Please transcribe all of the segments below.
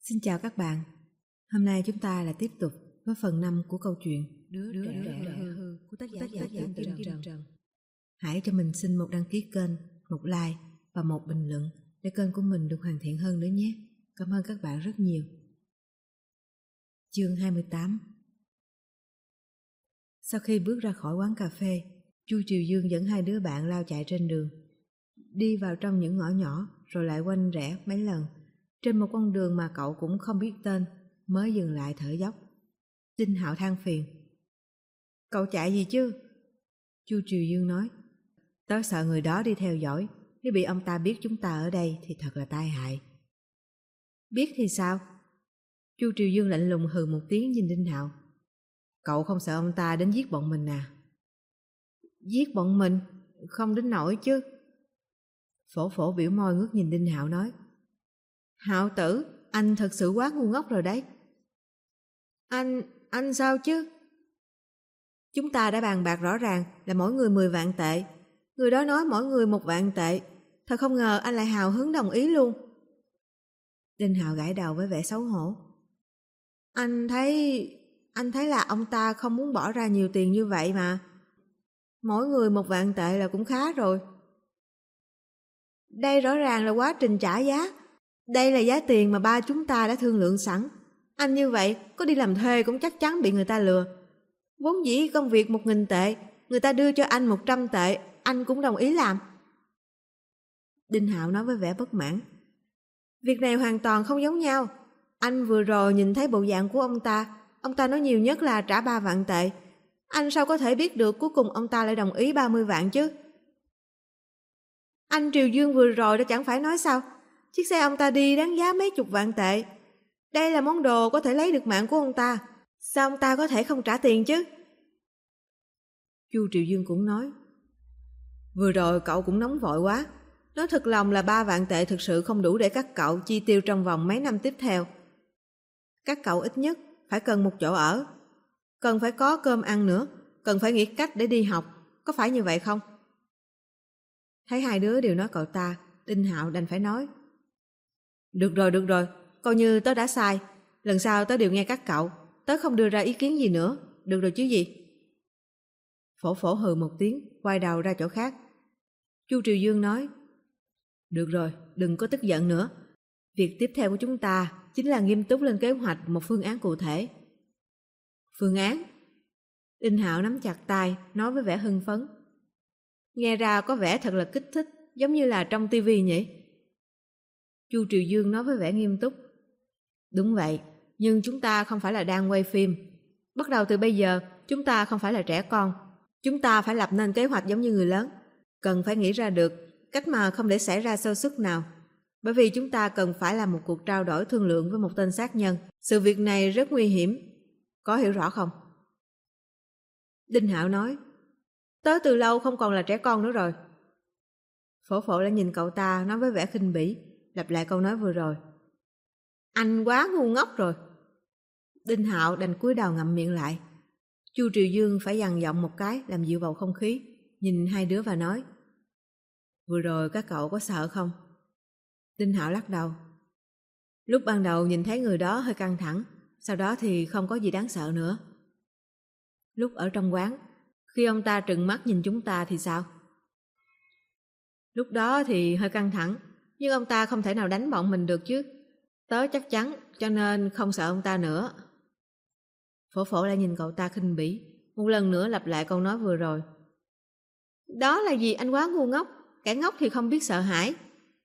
Xin chào các bạn. Hôm nay chúng ta lại tiếp tục với phần 5 của câu chuyện Đứa trẻ hư của tác giả Kim Trần. Hãy cho mình xin một đăng ký kênh, một like và một bình luận để kênh của mình được hoàn thiện hơn nữa nhé. Cảm ơn các bạn rất nhiều. Chương 28. Sau khi bước ra khỏi quán cà phê, Chu Triều Dương dẫn hai đứa bạn lao chạy trên đường, đi vào trong những ngõ nhỏ rồi lại quanh rẽ mấy lần. Trên một con đường mà cậu cũng không biết tên, mới dừng lại thở dốc. Đinh Hạo than phiền. Cậu chạy gì chứ? Chu Triều Dương nói. Tớ sợ người đó đi theo dõi, nếu bị ông ta biết chúng ta ở đây thì thật là tai hại. Biết thì sao? Chu Triều Dương lạnh lùng hừ một tiếng nhìn Đinh Hạo. Cậu không sợ ông ta đến giết bọn mình à? Giết bọn mình? Không đến nỗi chứ. Phổ Phổ biểu môi ngước nhìn Đinh Hạo nói. Hạo tử, anh thật sự quá ngu ngốc rồi đấy. Anh sao chứ? Chúng ta đã bàn bạc rõ ràng là mỗi người 10 vạn tệ. Người đó nói mỗi người 1 vạn tệ. Thật không ngờ anh lại hào hứng đồng ý luôn. Đinh Hạo gãi đầu với vẻ xấu hổ. Anh thấy là ông ta không muốn bỏ ra nhiều tiền như vậy mà. Mỗi người 1 vạn tệ là cũng khá rồi. Đây rõ ràng là quá trình trả giá. Đây là giá tiền mà ba chúng ta đã thương lượng sẵn. Anh như vậy có đi làm thuê cũng chắc chắn bị người ta lừa. Vốn dĩ công việc 1.000 tệ, người ta đưa cho anh 100 tệ, anh cũng đồng ý làm. Đinh Hạo nói với vẻ bất mãn. Việc này hoàn toàn không giống nhau. Anh vừa rồi nhìn thấy bộ dạng của ông ta nói nhiều nhất là trả 3 vạn tệ. Anh sao có thể biết được cuối cùng ông ta lại đồng ý 30 vạn chứ? Anh Triều Dương vừa rồi đã chẳng phải nói sao? Chiếc xe ông ta đi đáng giá mấy chục vạn tệ. Đây là món đồ có thể lấy được mạng của ông ta. Sao ông ta có thể không trả tiền chứ? Chu Triều Dương cũng nói. Vừa rồi cậu cũng nóng vội quá. Nói thật lòng là 3 vạn tệ thực sự không đủ để các cậu chi tiêu trong vòng mấy năm tiếp theo. Các cậu ít nhất phải cần một chỗ ở. Cần phải có cơm ăn nữa. Cần phải nghĩ cách để đi học. Có phải như vậy không? Thấy hai đứa đều nói cậu ta, Đinh Hạo đành phải nói. Được rồi, coi như tớ đã sai. Lần sau tớ đều nghe các cậu. Tớ không đưa ra ý kiến gì nữa. Được rồi chứ gì? Phổ Phổ hừ một tiếng, quay đầu ra chỗ khác. Chu Triều Dương nói. Được rồi, đừng có tức giận nữa. Việc tiếp theo của chúng ta chính là nghiêm túc lên kế hoạch một phương án cụ thể. Phương án? Đinh Hạo nắm chặt tay, nói với vẻ hưng phấn. Nghe ra có vẻ thật là kích thích, giống như là trong tivi nhỉ? Chu Triều Dương nói với vẻ nghiêm túc. Đúng vậy, nhưng chúng ta không phải là đang quay phim. Bắt đầu từ bây giờ, chúng ta không phải là trẻ con. Chúng ta phải lập nên kế hoạch giống như người lớn. Cần phải nghĩ ra được cách mà không để xảy ra sơ suất nào. Bởi vì chúng ta cần phải làm một cuộc trao đổi thương lượng với một tên sát nhân. Sự việc này rất nguy hiểm. Có hiểu rõ không? Đinh Hạo nói. Tớ từ lâu không còn là trẻ con nữa rồi. Phổ Phổ lại nhìn cậu ta nói với vẻ khinh bỉ, lặp lại câu nói vừa rồi. Anh quá ngu ngốc rồi. Đinh Hạo đành cúi đầu ngậm miệng lại. Chu Triều Dương phải dằn giọng một cái làm dịu bầu không khí, nhìn hai đứa và nói. Vừa rồi các cậu có sợ không? Đinh Hạo lắc đầu. Lúc ban đầu nhìn thấy người đó hơi căng thẳng, sau đó thì không có gì đáng sợ nữa. Lúc ở trong quán, khi ông ta trừng mắt nhìn chúng ta thì sao? Lúc đó thì hơi căng thẳng, nhưng ông ta không thể nào đánh bọn mình được chứ. Tớ chắc chắn, cho nên không sợ ông ta nữa. Phổ Phổ lại nhìn cậu ta khinh bỉ, một lần nữa lặp lại câu nói vừa rồi. Đó là gì anh quá ngu ngốc, kẻ ngốc thì không biết sợ hãi.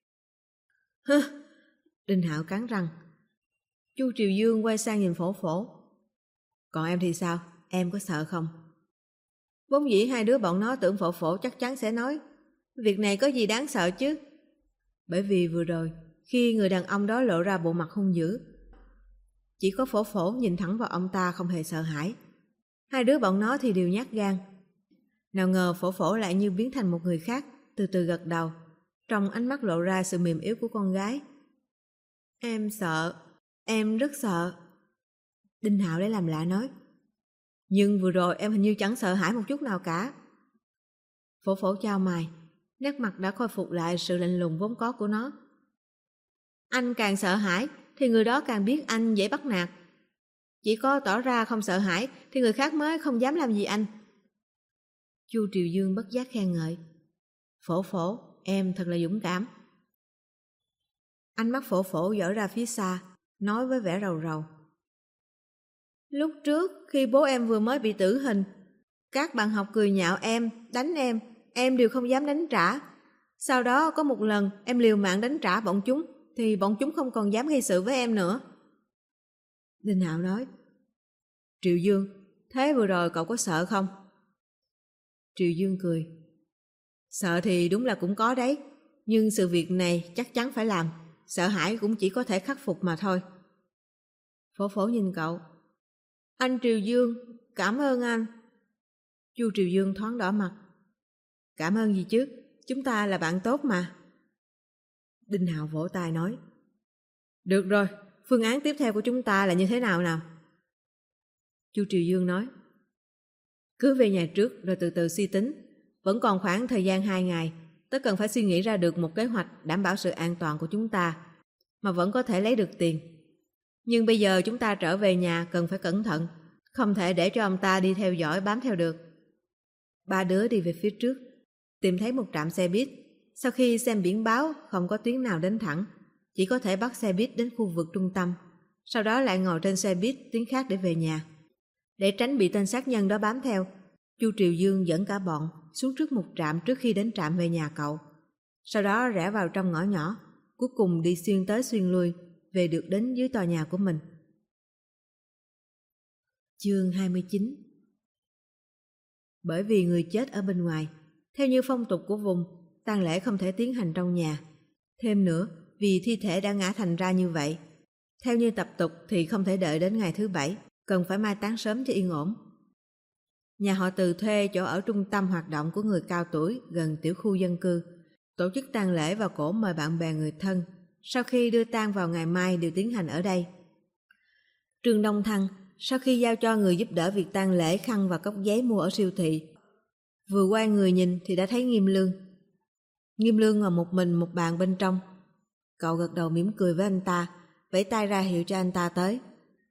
Hừ, Đinh Hạo cắn răng. Chu Triều Dương quay sang nhìn Phổ Phổ. Còn em thì sao, em có sợ không? Vốn dĩ hai đứa bọn nó tưởng Phổ Phổ chắc chắn sẽ nói, việc này có gì đáng sợ chứ? Bởi vì vừa rồi, khi người đàn ông đó lộ ra bộ mặt hung dữ, chỉ có Phổ Phổ nhìn thẳng vào ông ta không hề sợ hãi. Hai đứa bọn nó thì đều nhát gan. Nào ngờ Phổ Phổ lại như biến thành một người khác, từ từ gật đầu, trong ánh mắt lộ ra sự mềm yếu của con gái. Em sợ, em rất sợ. Đinh Hạo lấy làm lạ nói. Nhưng vừa rồi em hình như chẳng sợ hãi một chút nào cả. Phổ Phổ chau mày, nét mặt đã khôi phục lại sự lạnh lùng vốn có của nó. Anh càng sợ hãi thì người đó càng biết anh dễ bắt nạt. Chỉ có tỏ ra không sợ hãi thì người khác mới không dám làm gì anh. Chu Triều Dương bất giác khen ngợi. Phổ Phổ, em thật là dũng cảm. Ánh mắt Phổ Phổ dõi ra phía xa, nói với vẻ rầu rầu. Lúc trước khi bố em vừa mới bị tử hình, các bạn học cười nhạo em, đánh em đều không dám đánh trả. Sau đó có một lần em liều mạng đánh trả bọn chúng, thì bọn chúng không còn dám gây sự với em nữa. Đinh Hạo nói. Triệu Dương, thế vừa rồi cậu có sợ không? Triệu Dương cười. Sợ thì đúng là cũng có đấy, nhưng sự việc này chắc chắn phải làm, sợ hãi cũng chỉ có thể khắc phục mà thôi. Phổ Phổ nhìn cậu. Anh Triều Dương, cảm ơn anh. Chu Triều Dương thoáng đỏ mặt. Cảm ơn gì chứ, chúng ta là bạn tốt mà. Đinh Hạo vỗ tay nói. Được rồi, phương án tiếp theo của chúng ta là như thế nào nào? Chu Triều Dương nói. Cứ về nhà trước rồi từ từ suy tính. Vẫn còn khoảng thời gian 2 ngày, tớ cần phải suy nghĩ ra được một kế hoạch đảm bảo sự an toàn của chúng ta, mà vẫn có thể lấy được tiền. Nhưng bây giờ chúng ta trở về nhà cần phải cẩn thận, không thể để cho ông ta đi theo dõi bám theo được. Ba đứa đi về phía trước, tìm thấy một trạm xe buýt. Sau khi xem biển báo không có tuyến nào đến thẳng, chỉ có thể bắt xe buýt đến khu vực trung tâm, sau đó lại ngồi trên xe buýt tuyến khác để về nhà. Để tránh bị tên sát nhân đó bám theo, Chu Triều Dương dẫn cả bọn xuống trước một trạm trước khi đến trạm về nhà cậu. Sau đó rẽ vào trong ngõ nhỏ, cuối cùng đi xuyên tới xuyên lui, về được đến dưới tòa nhà của mình. Chương 29. Bởi vì người chết ở bên ngoài, theo như phong tục của vùng, tang lễ không thể tiến hành trong nhà. Thêm nữa, vì thi thể đã ngã thành ra như vậy, theo như tập tục thì không thể đợi đến ngày thứ 7, cần phải mai táng sớm cho yên ổn. Nhà họ Từ thuê chỗ ở trung tâm hoạt động của người cao tuổi gần tiểu khu dân cư, tổ chức tang lễ và cổ mời bạn bè người thân. Sau khi đưa tang vào ngày mai đều tiến hành ở đây. Trương Đông Thăng sau khi giao cho người giúp đỡ việc tang lễ khăn và cốc giấy mua ở siêu thị, vừa quay người nhìn thì đã thấy Nghiêm Lương. Nghiêm Lương ngồi một mình một bàn bên trong. Cậu gật đầu mỉm cười với anh ta, vẫy tay ra hiệu cho anh ta tới.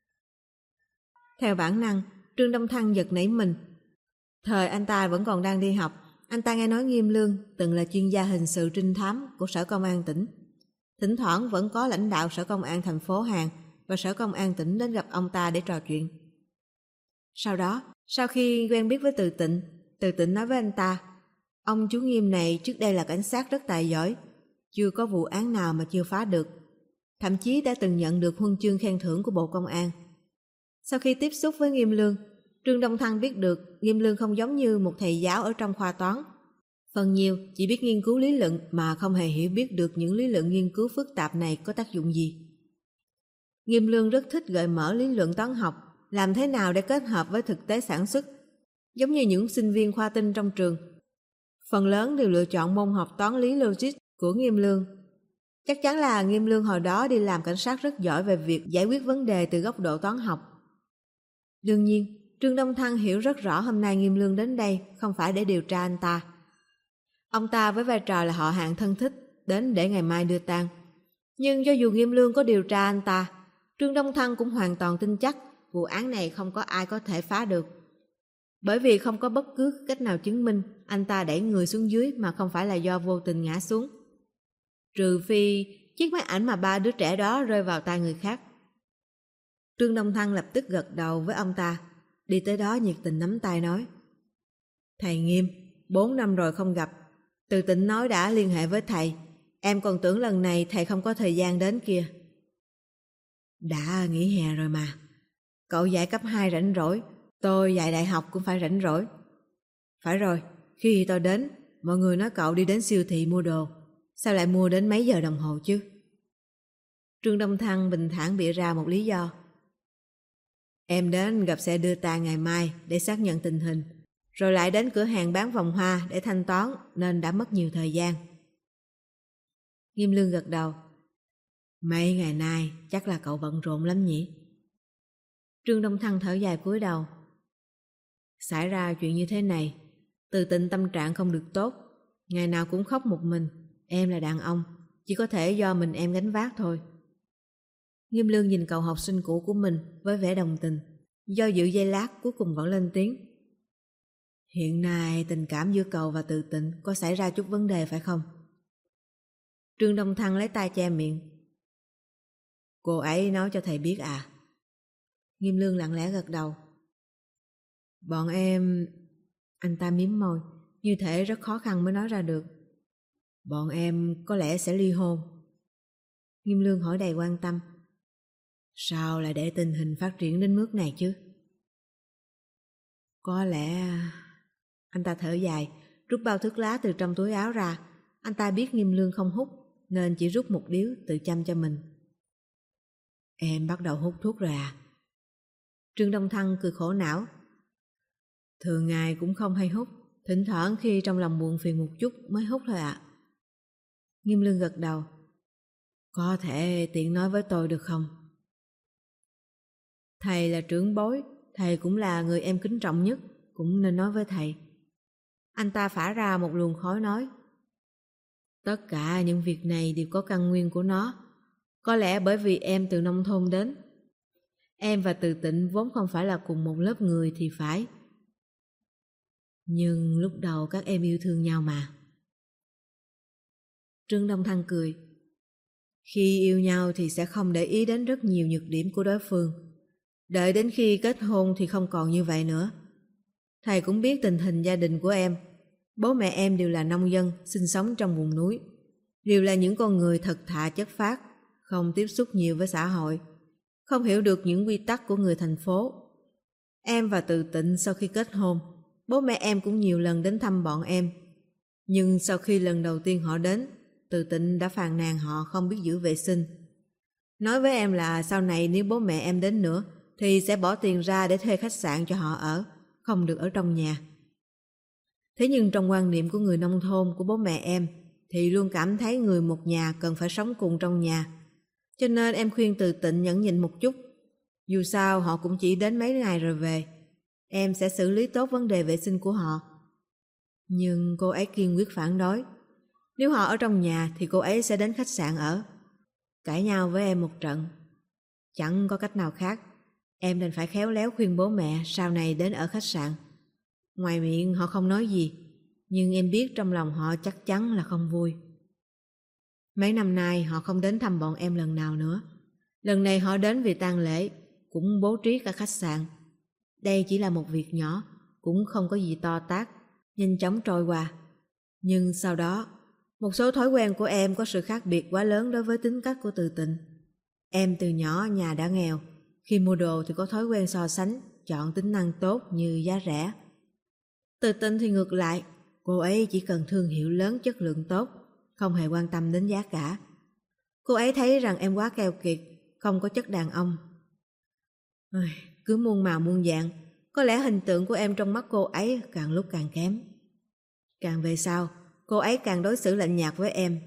Theo bản năng, Trương Đông Thăng giật nảy mình. Thời anh ta vẫn còn đang đi học, anh ta nghe nói Nghiêm Lương từng là chuyên gia hình sự trinh thám của Sở Công an tỉnh. Thỉnh thoảng vẫn có lãnh đạo Sở Công an thành phố Hàn và Sở Công an tỉnh đến gặp ông ta để trò chuyện. Sau đó, sau khi quen biết với Từ Tịnh nói với anh ta, ông chú Nghiêm này trước đây là cảnh sát rất tài giỏi, chưa có vụ án nào mà chưa phá được, thậm chí đã từng nhận được huân chương khen thưởng của Bộ Công an. Sau khi tiếp xúc với Nghiêm Lương, Trương Đông Thăng biết được Nghiêm Lương không giống như một thầy giáo ở trong khoa toán. Phần nhiều chỉ biết nghiên cứu lý luận mà không hề hiểu biết được những lý luận nghiên cứu phức tạp này có tác dụng gì. Nghiêm Lương rất thích gợi mở lý luận toán học, làm thế nào để kết hợp với thực tế sản xuất, giống như những sinh viên khoa tinh trong trường. Phần lớn đều lựa chọn môn học toán lý logic của Nghiêm Lương. Chắc chắn là Nghiêm Lương hồi đó đi làm cảnh sát rất giỏi về việc giải quyết vấn đề từ góc độ toán học. Đương nhiên, Trương Đông Thăng hiểu rất rõ hôm nay Nghiêm Lương đến đây không phải để điều tra anh ta. Ông ta với vai trò là họ hàng thân thích đến để ngày mai đưa tang. Nhưng cho dù Nghiêm Lương có điều tra anh ta, Trương Đông Thăng cũng hoàn toàn tin chắc vụ án này không có ai có thể phá được. Bởi vì không có bất cứ cách nào chứng minh anh ta đẩy người xuống dưới mà không phải là do vô tình ngã xuống. Trừ phi chiếc máy ảnh mà 3 đứa trẻ đó rơi vào tay người khác. Trương Đông Thăng lập tức gật đầu với ông ta, đi tới đó nhiệt tình nắm tay nói: Thầy Nghiêm, 4 năm rồi không gặp, Từ Tịnh nói đã liên hệ với thầy, em còn tưởng lần này thầy không có thời gian đến kia. Đã nghỉ hè rồi mà, cậu dạy cấp 2 rảnh rỗi, tôi dạy đại học cũng phải rảnh rỗi. Phải rồi, khi tôi đến, mọi người nói cậu đi đến siêu thị mua đồ, sao lại mua đến mấy giờ đồng hồ chứ? Trương Đông Thăng bình thản bịa ra một lý do. Em đến gặp xe đưa tang ngày mai để xác nhận tình hình, rồi lại đến cửa hàng bán vòng hoa để thanh toán nên đã mất nhiều thời gian. Nghiêm Lương gật đầu. Mấy ngày nay chắc là cậu bận rộn lắm nhỉ? Trương Đông Thăng thở dài cúi đầu. Xảy ra chuyện như thế này, Từ Tịnh tâm trạng không được tốt, ngày nào cũng khóc một mình, em là đàn ông, chỉ có thể do mình em gánh vác thôi. Nghiêm Lương nhìn cậu học sinh cũ của mình với vẻ đồng tình. Do dự giây lát cuối cùng vẫn lên tiếng. Hiện nay tình cảm giữa cậu và Từ Tịnh có xảy ra chút vấn đề phải không? Trương Đông Thăng lấy tay che miệng. Cô ấy nói cho thầy biết à? Nghiêm Lương lặng lẽ gật đầu. Bọn em... Anh ta mím môi, như thể rất khó khăn mới nói ra được. Bọn em có lẽ sẽ ly hôn. Nghiêm Lương hỏi đầy quan tâm. Sao lại để tình hình phát triển đến mức này chứ? Có lẽ... Anh ta thở dài, rút bao thuốc lá từ trong túi áo ra. Anh ta biết Nghiêm Lương không hút, nên chỉ rút một điếu tự chăm cho mình. Em bắt đầu hút thuốc rồi à? Trương Đông Thăng cười khổ não. Thường ngày cũng không hay hút, thỉnh thoảng khi trong lòng buồn phiền một chút mới hút thôi ạ. Nghiêm Lương gật đầu. Có thể tiện nói với tôi được không? Thầy là trưởng bối, thầy cũng là người em kính trọng nhất, cũng nên nói với thầy. Anh ta phả ra một luồng khói nói. Tất cả những việc này đều có căn nguyên của nó. Có lẽ bởi vì em từ nông thôn đến. Em và Từ Tịnh vốn không phải là cùng một lớp người thì phải. Nhưng lúc đầu các em yêu thương nhau mà. Trương Đông Thăng cười. Khi yêu nhau thì sẽ không để ý đến rất nhiều nhược điểm của đối phương. Đợi đến khi kết hôn thì không còn như vậy nữa. Thầy cũng biết tình hình gia đình của em. Bố mẹ em đều là nông dân, sinh sống trong vùng núi. Đều là những con người thật thà chất phác, không tiếp xúc nhiều với xã hội, không hiểu được những quy tắc của người thành phố. Em và Từ Tịnh sau khi kết hôn, bố mẹ em cũng nhiều lần đến thăm bọn em. Nhưng sau khi lần đầu tiên họ đến, Từ Tịnh đã phàn nàn họ không biết giữ vệ sinh. Nói với em là sau này nếu bố mẹ em đến nữa thì sẽ bỏ tiền ra để thuê khách sạn cho họ ở, không được ở trong nhà. Thế nhưng trong quan niệm của người nông thôn của bố mẹ em thì luôn cảm thấy người một nhà cần phải sống cùng trong nhà. Cho nên em khuyên Từ Tịnh nhẫn nhịn một chút. Dù sao họ cũng chỉ đến mấy ngày rồi về. Em sẽ xử lý tốt vấn đề vệ sinh của họ. Nhưng cô ấy kiên quyết phản đối. Nếu họ ở trong nhà thì cô ấy sẽ đến khách sạn ở. Cãi nhau với em một trận. Chẳng có cách nào khác. Em đành phải khéo léo khuyên bố mẹ sau này đến ở khách sạn. Ngoài miệng họ không nói gì, nhưng em biết trong lòng họ chắc chắn là không vui. Mấy năm nay họ không đến thăm bọn em lần nào nữa. Lần này họ đến vì tang lễ, cũng bố trí cả khách sạn. Đây chỉ là một việc nhỏ, cũng không có gì to tát, nhanh chóng trôi qua. Nhưng sau đó, một số thói quen của em có sự khác biệt quá lớn đối với tính cách của Từ Tịnh. Em từ nhỏ nhà đã nghèo, khi mua đồ thì có thói quen so sánh, chọn tính năng tốt như giá rẻ. Từ Tịnh thì ngược lại, cô ấy chỉ cần thương hiệu lớn chất lượng tốt, không hề quan tâm đến giá cả. Cô ấy thấy rằng em quá keo kiệt, không có chất đàn ông. Cứ muôn màu muôn dạng, có lẽ hình tượng của em trong mắt cô ấy càng lúc càng kém. Càng về sau, cô ấy càng đối xử lạnh nhạt với em.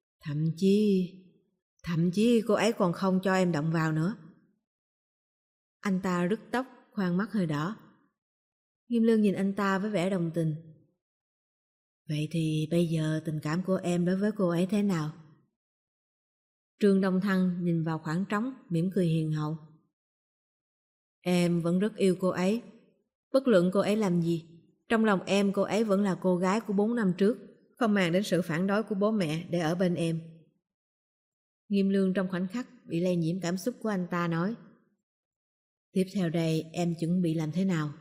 Thậm chí cô ấy còn không cho em động vào nữa. Anh ta rứt tóc, khoang mắt hơi đỏ. Nghiêm Lương nhìn anh ta với vẻ đồng tình. Vậy thì bây giờ tình cảm của em đối với cô ấy thế nào? Trương Đông Thăng nhìn vào khoảng trống, mỉm cười hiền hậu. Em vẫn rất yêu cô ấy. Bất luận cô ấy làm gì, trong lòng em cô ấy vẫn là cô gái của 4 năm trước, không màng đến sự phản đối của bố mẹ để ở bên em. Nghiêm Lương trong khoảnh khắc bị lây nhiễm cảm xúc của anh ta nói. Tiếp theo đây em chuẩn bị làm thế nào?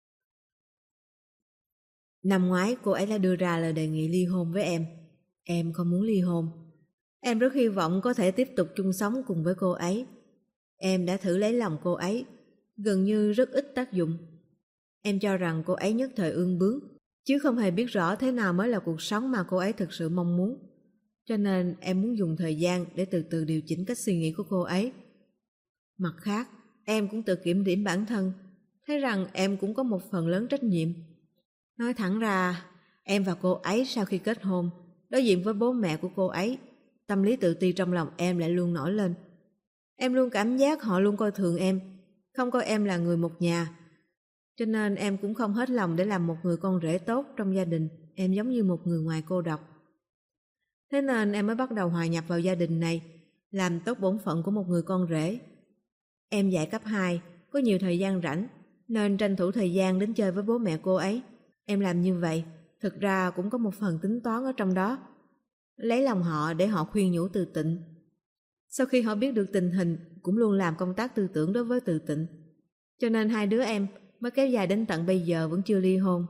Năm ngoái cô ấy đã đưa ra lời đề nghị ly hôn với em. Em không muốn ly hôn. Em rất hy vọng có thể tiếp tục chung sống cùng với cô ấy. Em đã thử lấy lòng cô ấy, gần như rất ít tác dụng. Em cho rằng cô ấy nhất thời ương bướng, chứ không hề biết rõ thế nào mới là cuộc sống mà cô ấy thực sự mong muốn. Cho nên em muốn dùng thời gian để từ từ điều chỉnh cách suy nghĩ của cô ấy. Mặt khác, em cũng tự kiểm điểm bản thân, thấy rằng em cũng có một phần lớn trách nhiệm. Nói thẳng ra, em và cô ấy sau khi kết hôn, đối diện với bố mẹ của cô ấy, tâm lý tự ti trong lòng em lại luôn nổi lên. Em luôn cảm giác họ luôn coi thường em, không coi em là người một nhà. Cho nên em cũng không hết lòng để làm một người con rể tốt trong gia đình, em giống như một người ngoài cô độc. Thế nên em mới bắt đầu hòa nhập vào gia đình này, làm tốt bổn phận của một người con rể. Em dạy cấp 2, có nhiều thời gian rảnh, nên tranh thủ thời gian đến chơi với bố mẹ cô ấy. Em làm như vậy, thực ra cũng có một phần tính toán ở trong đó. Lấy lòng họ để họ khuyên nhủ Từ Tịnh. Sau khi họ biết được tình hình, cũng luôn làm công tác tư tưởng đối với Từ Tịnh. Cho nên hai đứa em mới kéo dài đến tận bây giờ vẫn chưa ly hôn.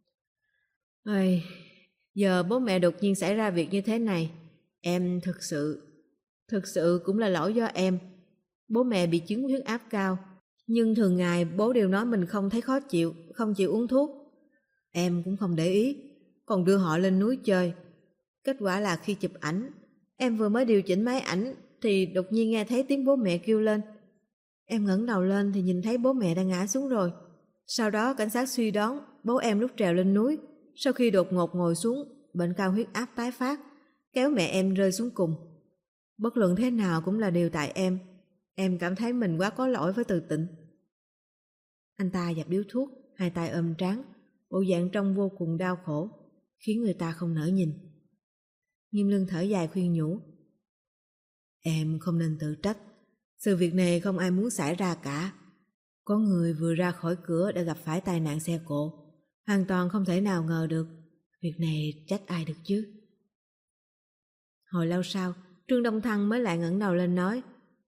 Giờ bố mẹ đột nhiên xảy ra việc như thế này, em thực sự cũng là lỗi do em. Bố mẹ bị chứng huyết áp cao, nhưng thường ngày bố đều nói mình không thấy khó chịu, không chịu uống thuốc. Em cũng không để ý, còn đưa họ lên núi chơi. Kết quả là khi chụp ảnh, em vừa mới điều chỉnh máy ảnh thì đột nhiên nghe thấy tiếng bố mẹ kêu lên. Em ngẩng đầu lên thì nhìn thấy bố mẹ đã ngã xuống rồi. Sau đó cảnh sát suy đoán bố em lúc trèo lên núi, sau khi đột ngột ngồi xuống, bệnh cao huyết áp tái phát, kéo mẹ em rơi xuống cùng. Bất luận thế nào cũng là điều tại em cảm thấy mình quá có lỗi với Từ Tịnh. Anh ta dập điếu thuốc, hai tay ôm trán, bộ dạng trông vô cùng đau khổ, khiến người ta không nỡ nhìn. Nghiêm Lương thở dài khuyên nhủ. Em không nên tự trách, sự việc này không ai muốn xảy ra cả. Có người vừa ra khỏi cửa đã gặp phải tai nạn xe cộ, hoàn toàn không thể nào ngờ được. Việc này trách ai được chứ? Hồi lâu sau, Trương Đông Thăng mới lại ngẩng đầu lên nói.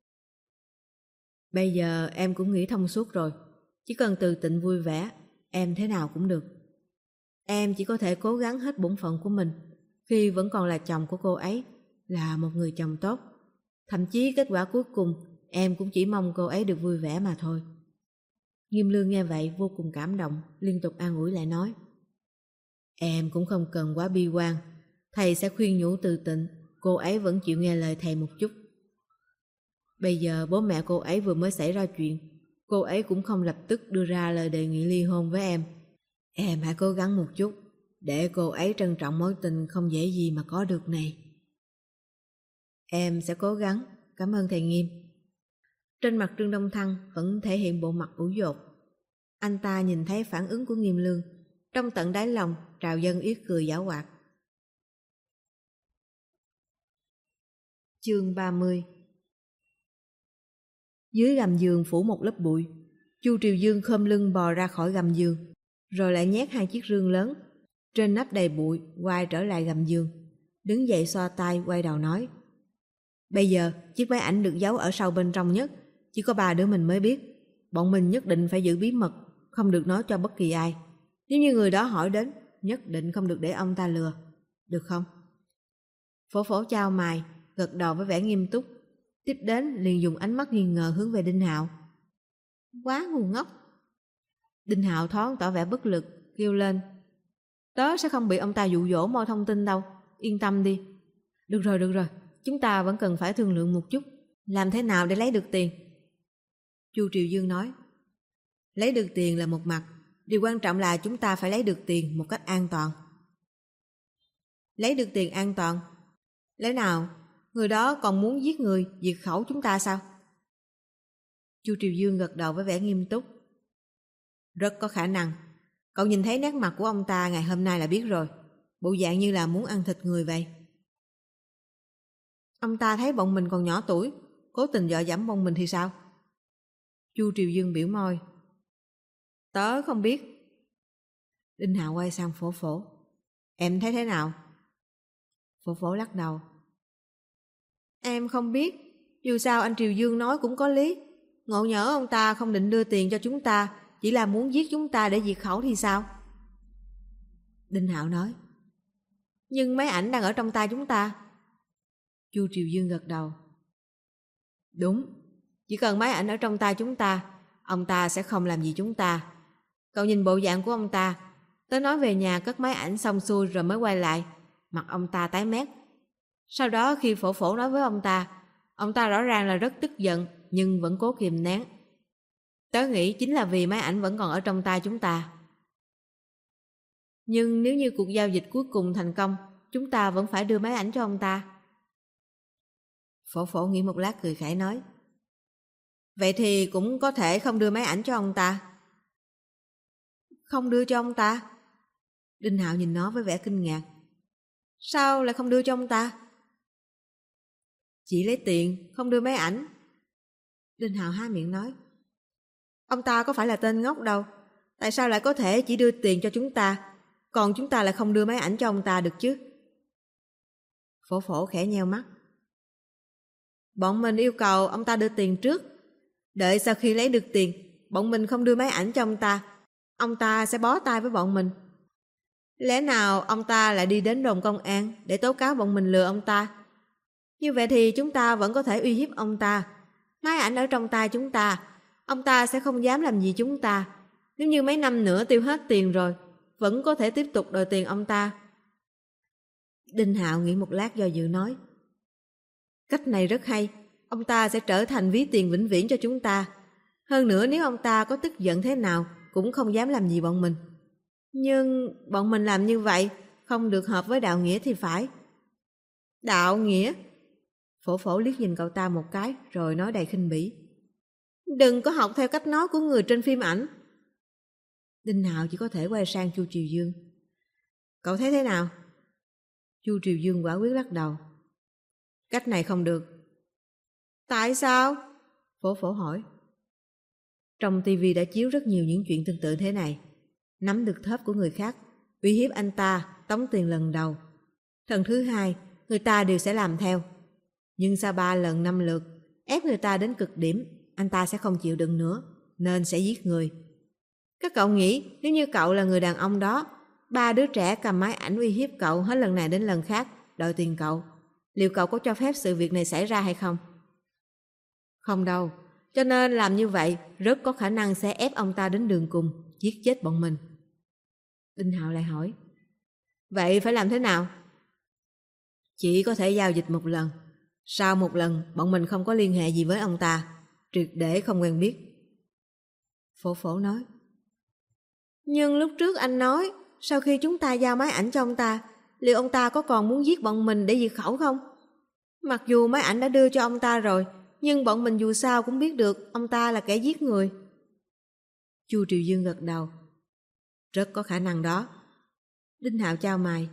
Bây giờ em cũng nghĩ thông suốt rồi, chỉ cần Từ Tịnh vui vẻ, em thế nào cũng được. Em chỉ có thể cố gắng hết bổn phận của mình, khi vẫn còn là chồng của cô ấy, là một người chồng tốt. Thậm chí kết quả cuối cùng, em cũng chỉ mong cô ấy được vui vẻ mà thôi. Nghiêm Lương nghe vậy vô cùng cảm động, liên tục an ủi lại nói. Em cũng không cần quá bi quan, thầy sẽ khuyên nhủ Từ Tịnh, cô ấy vẫn chịu nghe lời thầy một chút. Bây giờ bố mẹ cô ấy vừa mới xảy ra chuyện, cô ấy cũng không lập tức đưa ra lời đề nghị ly hôn với em. Em hãy cố gắng một chút, để cô ấy trân trọng mối tình không dễ gì mà có được này. Em sẽ cố gắng, cảm ơn thầy Nghiêm. Trên mặt Trương Đông Thăng vẫn thể hiện bộ mặt ủ dột. Anh ta nhìn thấy phản ứng của Nghiêm Lương, trong tận đáy lòng trào dâng yết cười giảo hoạt. Chương 30. Dưới gầm giường phủ một lớp bụi, Chu Triều Dương khom lưng bò ra khỏi gầm giường, rồi lại nhét hai chiếc rương lớn trên nắp đầy bụi quay trở lại gầm giường, đứng dậy xoa tay quay đầu nói. Bây giờ chiếc máy ảnh được giấu ở sau bên trong nhất, chỉ có ba đứa mình mới biết. Bọn mình nhất định phải giữ bí mật, không được nói cho bất kỳ ai. Nếu như người đó hỏi đến, nhất định không được để ông ta lừa, được không? Phổ Phổ chau mày, gật đầu với vẻ nghiêm túc. Tiếp đến liền dùng ánh mắt nghi ngờ hướng về Đinh Hạo. Quá ngu ngốc. Đinh Hạo thoáng tỏ vẻ bất lực, kêu lên. Tớ sẽ không bị ông ta dụ dỗ moi thông tin đâu, yên tâm đi. Được rồi, chúng ta vẫn cần phải thương lượng một chút. Làm thế nào để lấy được tiền? Chu Triều Dương nói. Lấy được tiền là một mặt, điều quan trọng là chúng ta phải lấy được tiền một cách an toàn. Lấy được tiền an toàn? Lẽ nào người đó còn muốn giết người, diệt khẩu chúng ta sao? Chu Triều Dương gật đầu với vẻ nghiêm túc. Rất có khả năng. Cậu nhìn thấy nét mặt của ông ta ngày hôm nay là biết rồi, bộ dạng như là muốn ăn thịt người vậy. Ông ta thấy bọn mình còn nhỏ tuổi, cố tình dọa dẫm bọn mình thì sao? Chu Triều Dương biểu môi. Tớ không biết. Đinh Hạo quay sang Phổ Phổ. Em thấy thế nào? Phổ Phổ lắc đầu. Em không biết, dù sao anh Triều Dương nói cũng có lý. Ngộ nhỡ ông ta không định đưa tiền cho chúng ta, chỉ là muốn giết chúng ta để diệt khẩu thì sao? Đinh Hạo nói. Nhưng máy ảnh đang ở trong tay chúng ta. Chu Triều Dương gật đầu. Đúng, chỉ cần máy ảnh ở trong tay chúng ta, ông ta sẽ không làm gì chúng ta. Cậu nhìn bộ dạng của ông ta, tớ nói về nhà cất máy ảnh xong xuôi rồi mới quay lại, mặt ông ta tái mét. Sau đó khi Phổ Phổ nói với ông ta rõ ràng là rất tức giận nhưng vẫn cố kìm nén. Tớ nghĩ chính là vì máy ảnh vẫn còn ở trong tay chúng ta. Nhưng nếu như cuộc giao dịch cuối cùng thành công, chúng ta vẫn phải đưa máy ảnh cho ông ta. Phổ Phổ nghĩ một lát cười khẩy nói. Vậy thì cũng có thể không đưa máy ảnh cho ông ta. Không đưa cho ông ta? Đinh Hạo nhìn nó với vẻ kinh ngạc. Sao lại không đưa cho ông ta? Chỉ lấy tiền, không đưa máy ảnh. Đinh Hạo há miệng nói. Ông ta có phải là tên ngốc đâu. Tại sao lại có thể chỉ đưa tiền cho chúng ta, còn chúng ta lại không đưa máy ảnh cho ông ta được chứ? Phổ Phổ khẽ nheo mắt. Bọn mình yêu cầu ông ta đưa tiền trước. Đợi sau khi lấy được tiền, bọn mình không đưa máy ảnh cho ông ta sẽ bó tay với bọn mình. Lẽ nào ông ta lại đi đến đồn công an để tố cáo bọn mình lừa ông ta? Như vậy thì chúng ta vẫn có thể uy hiếp ông ta. Máy ảnh ở trong tay chúng ta, ông ta sẽ không dám làm gì chúng ta. Nếu như mấy năm nữa tiêu hết tiền rồi, vẫn có thể tiếp tục đòi tiền ông ta. Đinh Hạo nghĩ một lát do dự nói. Cách này rất hay, ông ta sẽ trở thành ví tiền vĩnh viễn cho chúng ta. Hơn nữa nếu ông ta có tức giận thế nào cũng không dám làm gì bọn mình. Nhưng bọn mình làm như vậy không được hợp với đạo nghĩa thì phải. Đạo nghĩa? Phổ Phổ liếc nhìn cậu ta một cái rồi nói đầy khinh bỉ. Đừng có học theo cách nói của người trên phim ảnh. Đinh Hạo chỉ có thể quay sang Chu Triều Dương. Cậu thấy thế nào? Chu Triều Dương quả quyết lắc đầu. Cách này không được. Tại sao? Phổ Phổ hỏi. Trong tivi đã chiếu rất nhiều những chuyện tương tự thế này. Nắm được thớp của người khác, uy hiếp anh ta, tống tiền lần đầu. Lần thứ hai, người ta đều sẽ làm theo. Nhưng sau 3 lần 5 lượt, ép người ta đến cực điểm, anh ta sẽ không chịu đựng nữa, nên sẽ giết người. Các cậu nghĩ nếu như cậu là người đàn ông đó, 3 đứa trẻ cầm máy ảnh uy hiếp cậu hết lần này đến lần khác, đòi tiền cậu, liệu cậu có cho phép sự việc này xảy ra hay không? Không đâu, cho nên làm như vậy rất có khả năng sẽ ép ông ta đến đường cùng, giết chết bọn mình. Đinh Hạo lại hỏi. Vậy phải làm thế nào? Chỉ có thể giao dịch một lần. Sau một lần bọn mình không có liên hệ gì với ông ta, triệt để không quen biết. Phổ Phổ nói. Nhưng lúc trước anh nói sau khi chúng ta giao máy ảnh cho ông ta, liệu ông ta có còn muốn giết bọn mình để diệt khẩu không? Mặc dù máy ảnh đã đưa cho ông ta rồi, nhưng bọn mình dù sao cũng biết được ông ta là kẻ giết người. Chu Triều Dương gật đầu. Rất có khả năng đó. Đinh Hạo chau mày.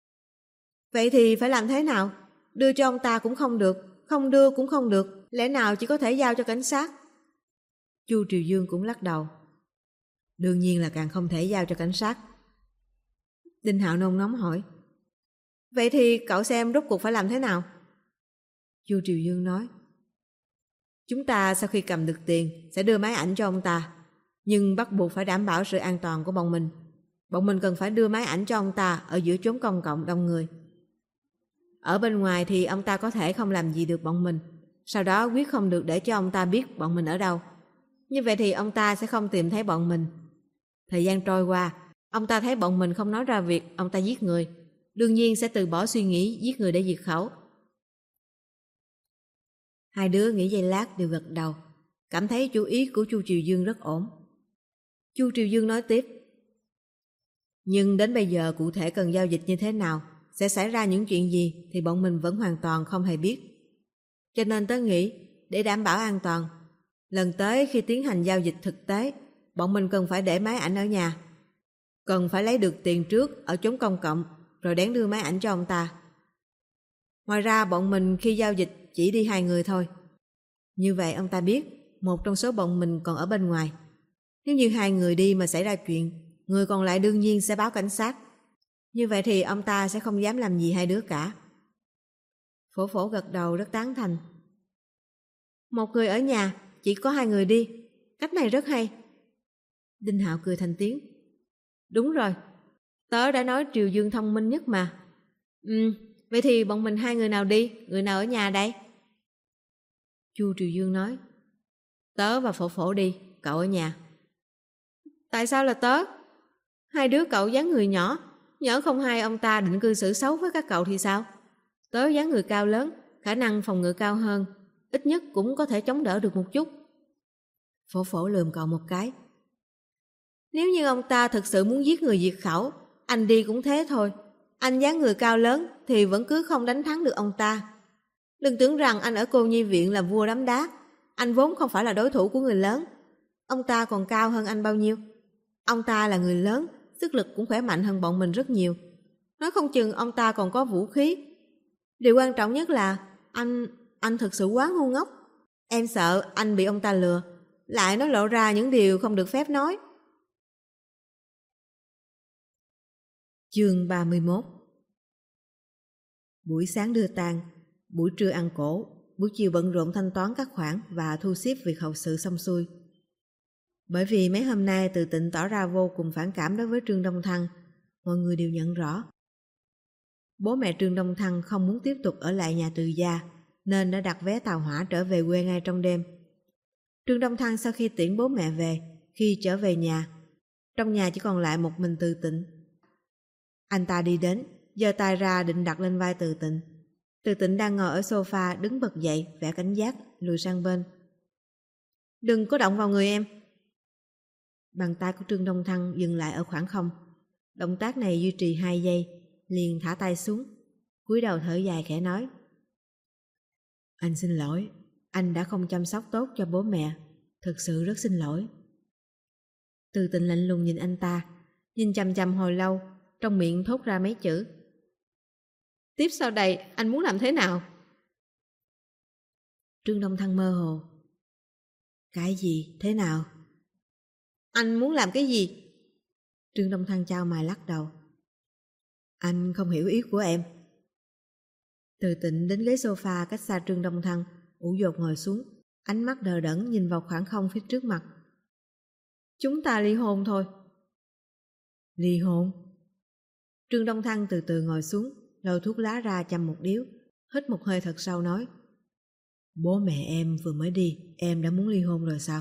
Vậy thì phải làm thế nào? Đưa cho ông ta cũng không được, không đưa cũng không được, lẽ nào chỉ có thể giao cho cảnh sát? Chu Triều Dương cũng lắc đầu. Đương nhiên là càng không thể giao cho cảnh sát. Đinh Hạo nôn nóng hỏi. Vậy thì cậu xem rốt cuộc phải làm thế nào? Chu Triều Dương nói. Chúng ta sau khi cầm được tiền sẽ đưa máy ảnh cho ông ta, nhưng bắt buộc phải đảm bảo sự an toàn của bọn mình. Bọn mình cần phải đưa máy ảnh cho ông ta ở giữa chốn công cộng đông người. Ở bên ngoài thì ông ta có thể không làm gì được bọn mình, sau đó quyết không được để cho ông ta biết bọn mình ở đâu. Như vậy thì ông ta sẽ không tìm thấy bọn mình. Thời gian trôi qua, ông ta thấy bọn mình không nói ra việc ông ta giết người, đương nhiên sẽ từ bỏ suy nghĩ giết người để diệt khẩu. Hai đứa nghĩ giây lát đều gật đầu, cảm thấy chủ ý của Chu Triều Dương rất ổn. Chu Triều Dương nói tiếp. Nhưng đến bây giờ cụ thể cần giao dịch như thế nào, sẽ xảy ra những chuyện gì thì bọn mình vẫn hoàn toàn không hề biết. Cho nên tớ nghĩ, để đảm bảo an toàn, lần tới khi tiến hành giao dịch thực tế, bọn mình cần phải để máy ảnh ở nhà. Cần phải lấy được tiền trước ở chốn công cộng, rồi đáng đưa máy ảnh cho ông ta. Ngoài ra bọn mình khi giao dịch chỉ đi 2 người thôi. Như vậy ông ta biết một trong số bọn mình còn ở bên ngoài. Nếu như 2 người đi mà xảy ra chuyện, người còn lại đương nhiên sẽ báo cảnh sát. Như vậy thì ông ta sẽ không dám làm gì 2 đứa cả. Phổ Phổ gật đầu rất tán thành. Một người ở nhà, chỉ có 2 người đi. Cách này rất hay. Đinh Hạo cười thành tiếng. Đúng rồi, tớ đã nói Triều Dương thông minh nhất mà. Vậy thì bọn mình 2 người nào đi, người nào ở nhà đây? Chu Triều Dương nói. Tớ và Phổ Phổ đi, cậu ở nhà. Tại sao là tớ? 2 đứa cậu dáng người nhỏ, nhỡ không hay ông ta định cư xử xấu với các cậu thì sao? Tớ dáng người cao lớn, khả năng phòng ngự cao hơn, ít nhất cũng có thể chống đỡ được một chút. Phổ Phổ lườm cậu một cái. Nếu như ông ta thực sự muốn giết người diệt khẩu, anh đi cũng thế thôi. Anh dáng người cao lớn thì vẫn cứ không đánh thắng được ông ta. Đừng tưởng rằng anh ở cô nhi viện là vua đấm đá. Anh vốn không phải là đối thủ của người lớn. Ông ta còn cao hơn anh bao nhiêu. Ông ta là người lớn, sức lực cũng khỏe mạnh hơn bọn mình rất nhiều. Nói không chừng ông ta còn có vũ khí. Điều quan trọng nhất là anh thực sự quá ngu ngốc. Em sợ anh bị ông ta lừa, lại nói lộ ra những điều không được phép nói. Chương 31. Buổi sáng đưa tang, buổi trưa ăn cổ, buổi chiều bận rộn thanh toán các khoản và thu xếp việc hậu sự xong xuôi. Bởi vì mấy hôm nay Từ Tịnh tỏ ra vô cùng phản cảm đối với Trương Đông Thăng, mọi người đều nhận rõ. Bố mẹ Trương Đông Thăng không muốn tiếp tục ở lại nhà Từ gia, nên đã đặt vé tàu hỏa trở về quê ngay trong đêm. Trương Đông Thăng sau khi tiễn bố mẹ về, khi trở về nhà, trong nhà chỉ còn lại một mình Từ Tịnh. Anh ta đi đến, giơ tay ra định đặt lên vai Từ Tịnh. Từ Tịnh đang ngồi ở sofa đứng bật dậy, vẻ cảnh giác, lùi sang bên. Đừng có động vào người em. Bàn tay của Trương Đông Thăng dừng lại ở khoảng không. Động tác này duy trì 2 giây, liền thả tay xuống, cúi đầu thở dài khẽ nói. Anh xin lỗi, anh đã không chăm sóc tốt cho bố mẹ, thực sự rất xin lỗi. Từ Tịnh lạnh lùng nhìn anh ta, nhìn chằm chằm hồi lâu, trong miệng thốt ra mấy chữ. Tiếp sau đây anh muốn làm thế nào? Trương Đông Thăng mơ hồ. Cái gì? Thế nào? Anh muốn làm cái gì? Trương Đông Thăng chau mày lắc đầu. Anh không hiểu ý của em. Từ Tịnh đến ghế sofa cách xa Trương Đông Thăng, ủ dột ngồi xuống, ánh mắt đờ đẫn nhìn vào khoảng không phía trước mặt. Chúng ta ly hôn thôi. Ly hôn? Trương Đông Thăng từ từ ngồi xuống, lôi thuốc lá ra châm một điếu, hít một hơi thật sâu nói. Bố mẹ em vừa mới đi, em đã muốn ly hôn rồi sao?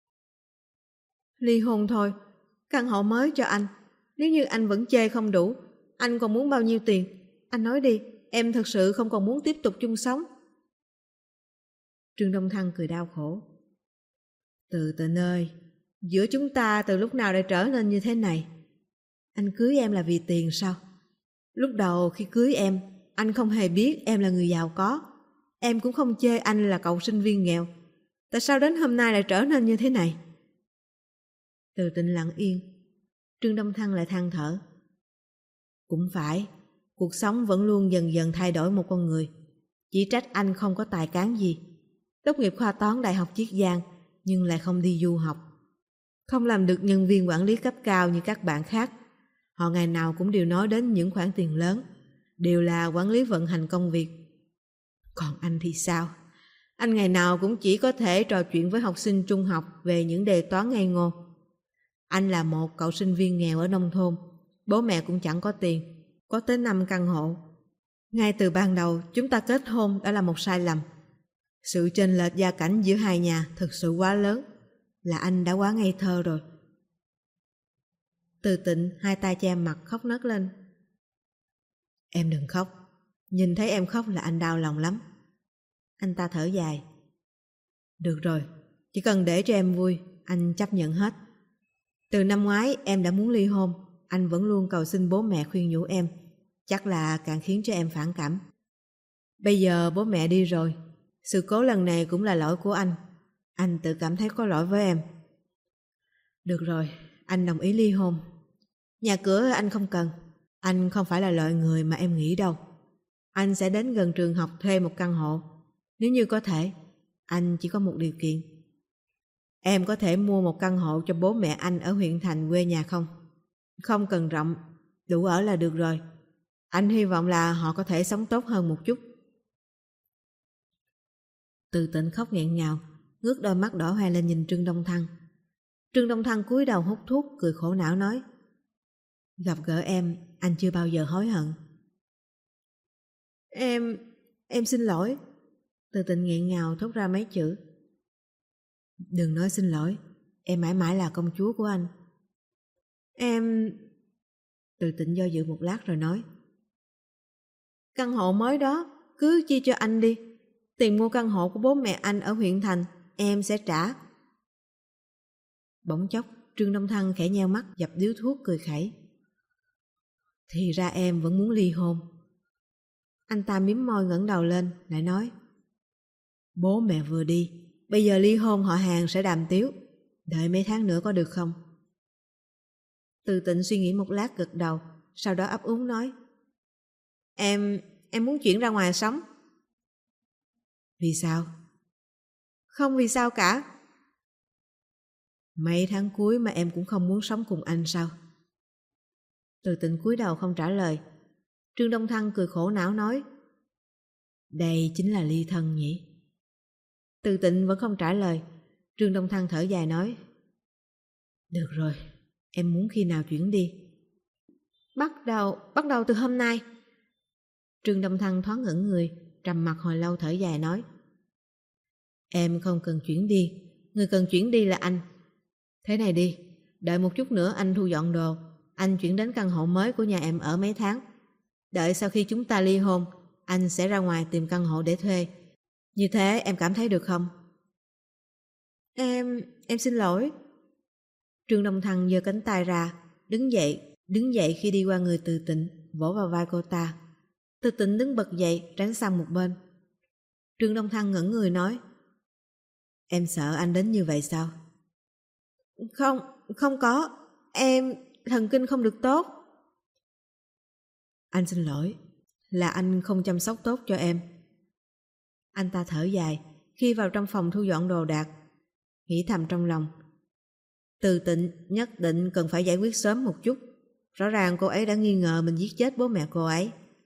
Ly hôn thôi, căn hộ mới cho anh. Nếu như anh vẫn chê không đủ, anh còn muốn bao nhiêu tiền? Anh nói đi, em thật sự không còn muốn tiếp tục chung sống. Trương Đông Thăng cười đau khổ. Từ Tịnh ơi, giữa chúng ta từ lúc nào đã trở nên như thế này? Anh cưới em là vì tiền sao? Lúc đầu khi cưới em, anh không hề biết em là người giàu có. Em cũng không chê anh là cậu sinh viên nghèo. Tại sao đến hôm nay lại trở nên như thế này? Từ Tịnh lặng yên. Trương Đông Thăng lại than thở. Cũng phải, cuộc sống vẫn luôn dần dần thay đổi một con người. Chỉ trách anh không có tài cán gì. Tốt nghiệp khoa toán Đại học Chiết Giang, nhưng lại không đi du học. Không làm được nhân viên quản lý cấp cao như các bạn khác. Họ ngày nào cũng đều nói đến những khoản tiền lớn, đều là quản lý vận hành công việc. Còn anh thì sao? Anh ngày nào cũng chỉ có thể trò chuyện với học sinh trung học về những đề toán ngây ngô. Anh là một cậu sinh viên nghèo ở nông thôn, bố mẹ cũng chẳng có tiền, có tới 5 căn hộ. Ngay từ ban đầu chúng ta kết hôn đã là một sai lầm. Sự chênh lệch gia cảnh giữa hai nhà thực sự quá lớn, là anh đã quá ngây thơ rồi. Từ Tịnh hai tay che mặt khóc nấc lên. Em đừng khóc, nhìn thấy em khóc là anh đau lòng lắm. Anh ta thở dài. Được rồi, chỉ cần để cho em vui, anh chấp nhận hết. Từ năm ngoái em đã muốn ly hôn, anh vẫn luôn cầu xin bố mẹ khuyên nhủ em, chắc là càng khiến cho em phản cảm. Bây giờ bố mẹ đi rồi, sự cố lần này cũng là lỗi của anh tự cảm thấy có lỗi với em. Được rồi, anh đồng ý ly hôn. Nhà cửa anh không cần, anh không phải là loại người mà em nghĩ đâu. Anh sẽ đến gần trường học thuê một căn hộ. Nếu như có thể, anh chỉ có một điều kiện. Em có thể mua một căn hộ cho bố mẹ anh ở huyện thành quê nhà không? Không cần rộng, đủ ở là được rồi. Anh hy vọng là họ có thể sống tốt hơn một chút. Từ Tịnh khóc nghẹn ngào, ngước đôi mắt đỏ hoe lên nhìn Trương Đông Thăng. Trương Đông Thăng cúi đầu hút thuốc, cười khổ não nói. Gặp gỡ em, anh chưa bao giờ hối hận. Em xin lỗi. Từ Tịnh nghẹn ngào thốt ra mấy chữ. Đừng nói xin lỗi, em mãi mãi là công chúa của anh. Từ Tịnh do dự một lát rồi nói. Căn hộ mới đó, cứ chia cho anh đi. Tiền mua căn hộ của bố mẹ anh ở huyện thành, em sẽ trả. Bỗng chốc, Trương Đông Thăng khẽ nheo mắt dập điếu thuốc cười khẩy. Thì ra em vẫn muốn ly hôn. Anh ta mím môi ngẩng đầu lên, lại nói. Bố mẹ vừa đi, bây giờ ly hôn họ hàng sẽ đàm tiếu. Đợi mấy tháng nữa có được không? Từ Tịnh suy nghĩ một lát gật đầu, sau đó ấp úng nói. Em muốn chuyển ra ngoài sống. Vì sao? Không vì sao cả. Mấy tháng cuối mà em cũng không muốn sống cùng anh sao? Từ Tịnh cúi đầu không trả lời. Trương Đông Thăng cười khổ não nói, đây chính là ly thân nhỉ? Từ Tịnh vẫn không trả lời. Trương Đông Thăng thở dài nói, được rồi, em muốn khi nào chuyển đi? Bắt đầu từ hôm nay. Trương Đông Thăng thoáng ngẩn người, trầm mặc hồi lâu thở dài nói, em không cần chuyển đi, người cần chuyển đi là anh. Thế này đi, đợi một chút nữa anh thu dọn đồ, anh chuyển đến căn hộ mới của nhà em ở mấy tháng. Đợi sau khi chúng ta ly hôn, anh sẽ ra ngoài tìm căn hộ để thuê. Như thế em cảm thấy được không? Em xin lỗi. Trương Đông Thăng giơ cánh tay ra, đứng dậy khi đi qua người Từ Tịnh, vỗ vào vai cô ta. Từ Tịnh đứng bật dậy, tránh sang một bên. Trương Đông Thăng ngẩn người nói, em sợ anh đến như vậy sao? Không có, em thần kinh không được tốt. Anh xin lỗi, là anh không chăm sóc tốt cho em. Anh ta thở dài khi vào trong phòng thu dọn đồ đạc, nghĩ thầm trong lòng, Từ Tịnh nhất định cần phải giải quyết sớm một chút. Rõ ràng cô ấy đã nghi ngờ mình giết chết bố mẹ cô ấy.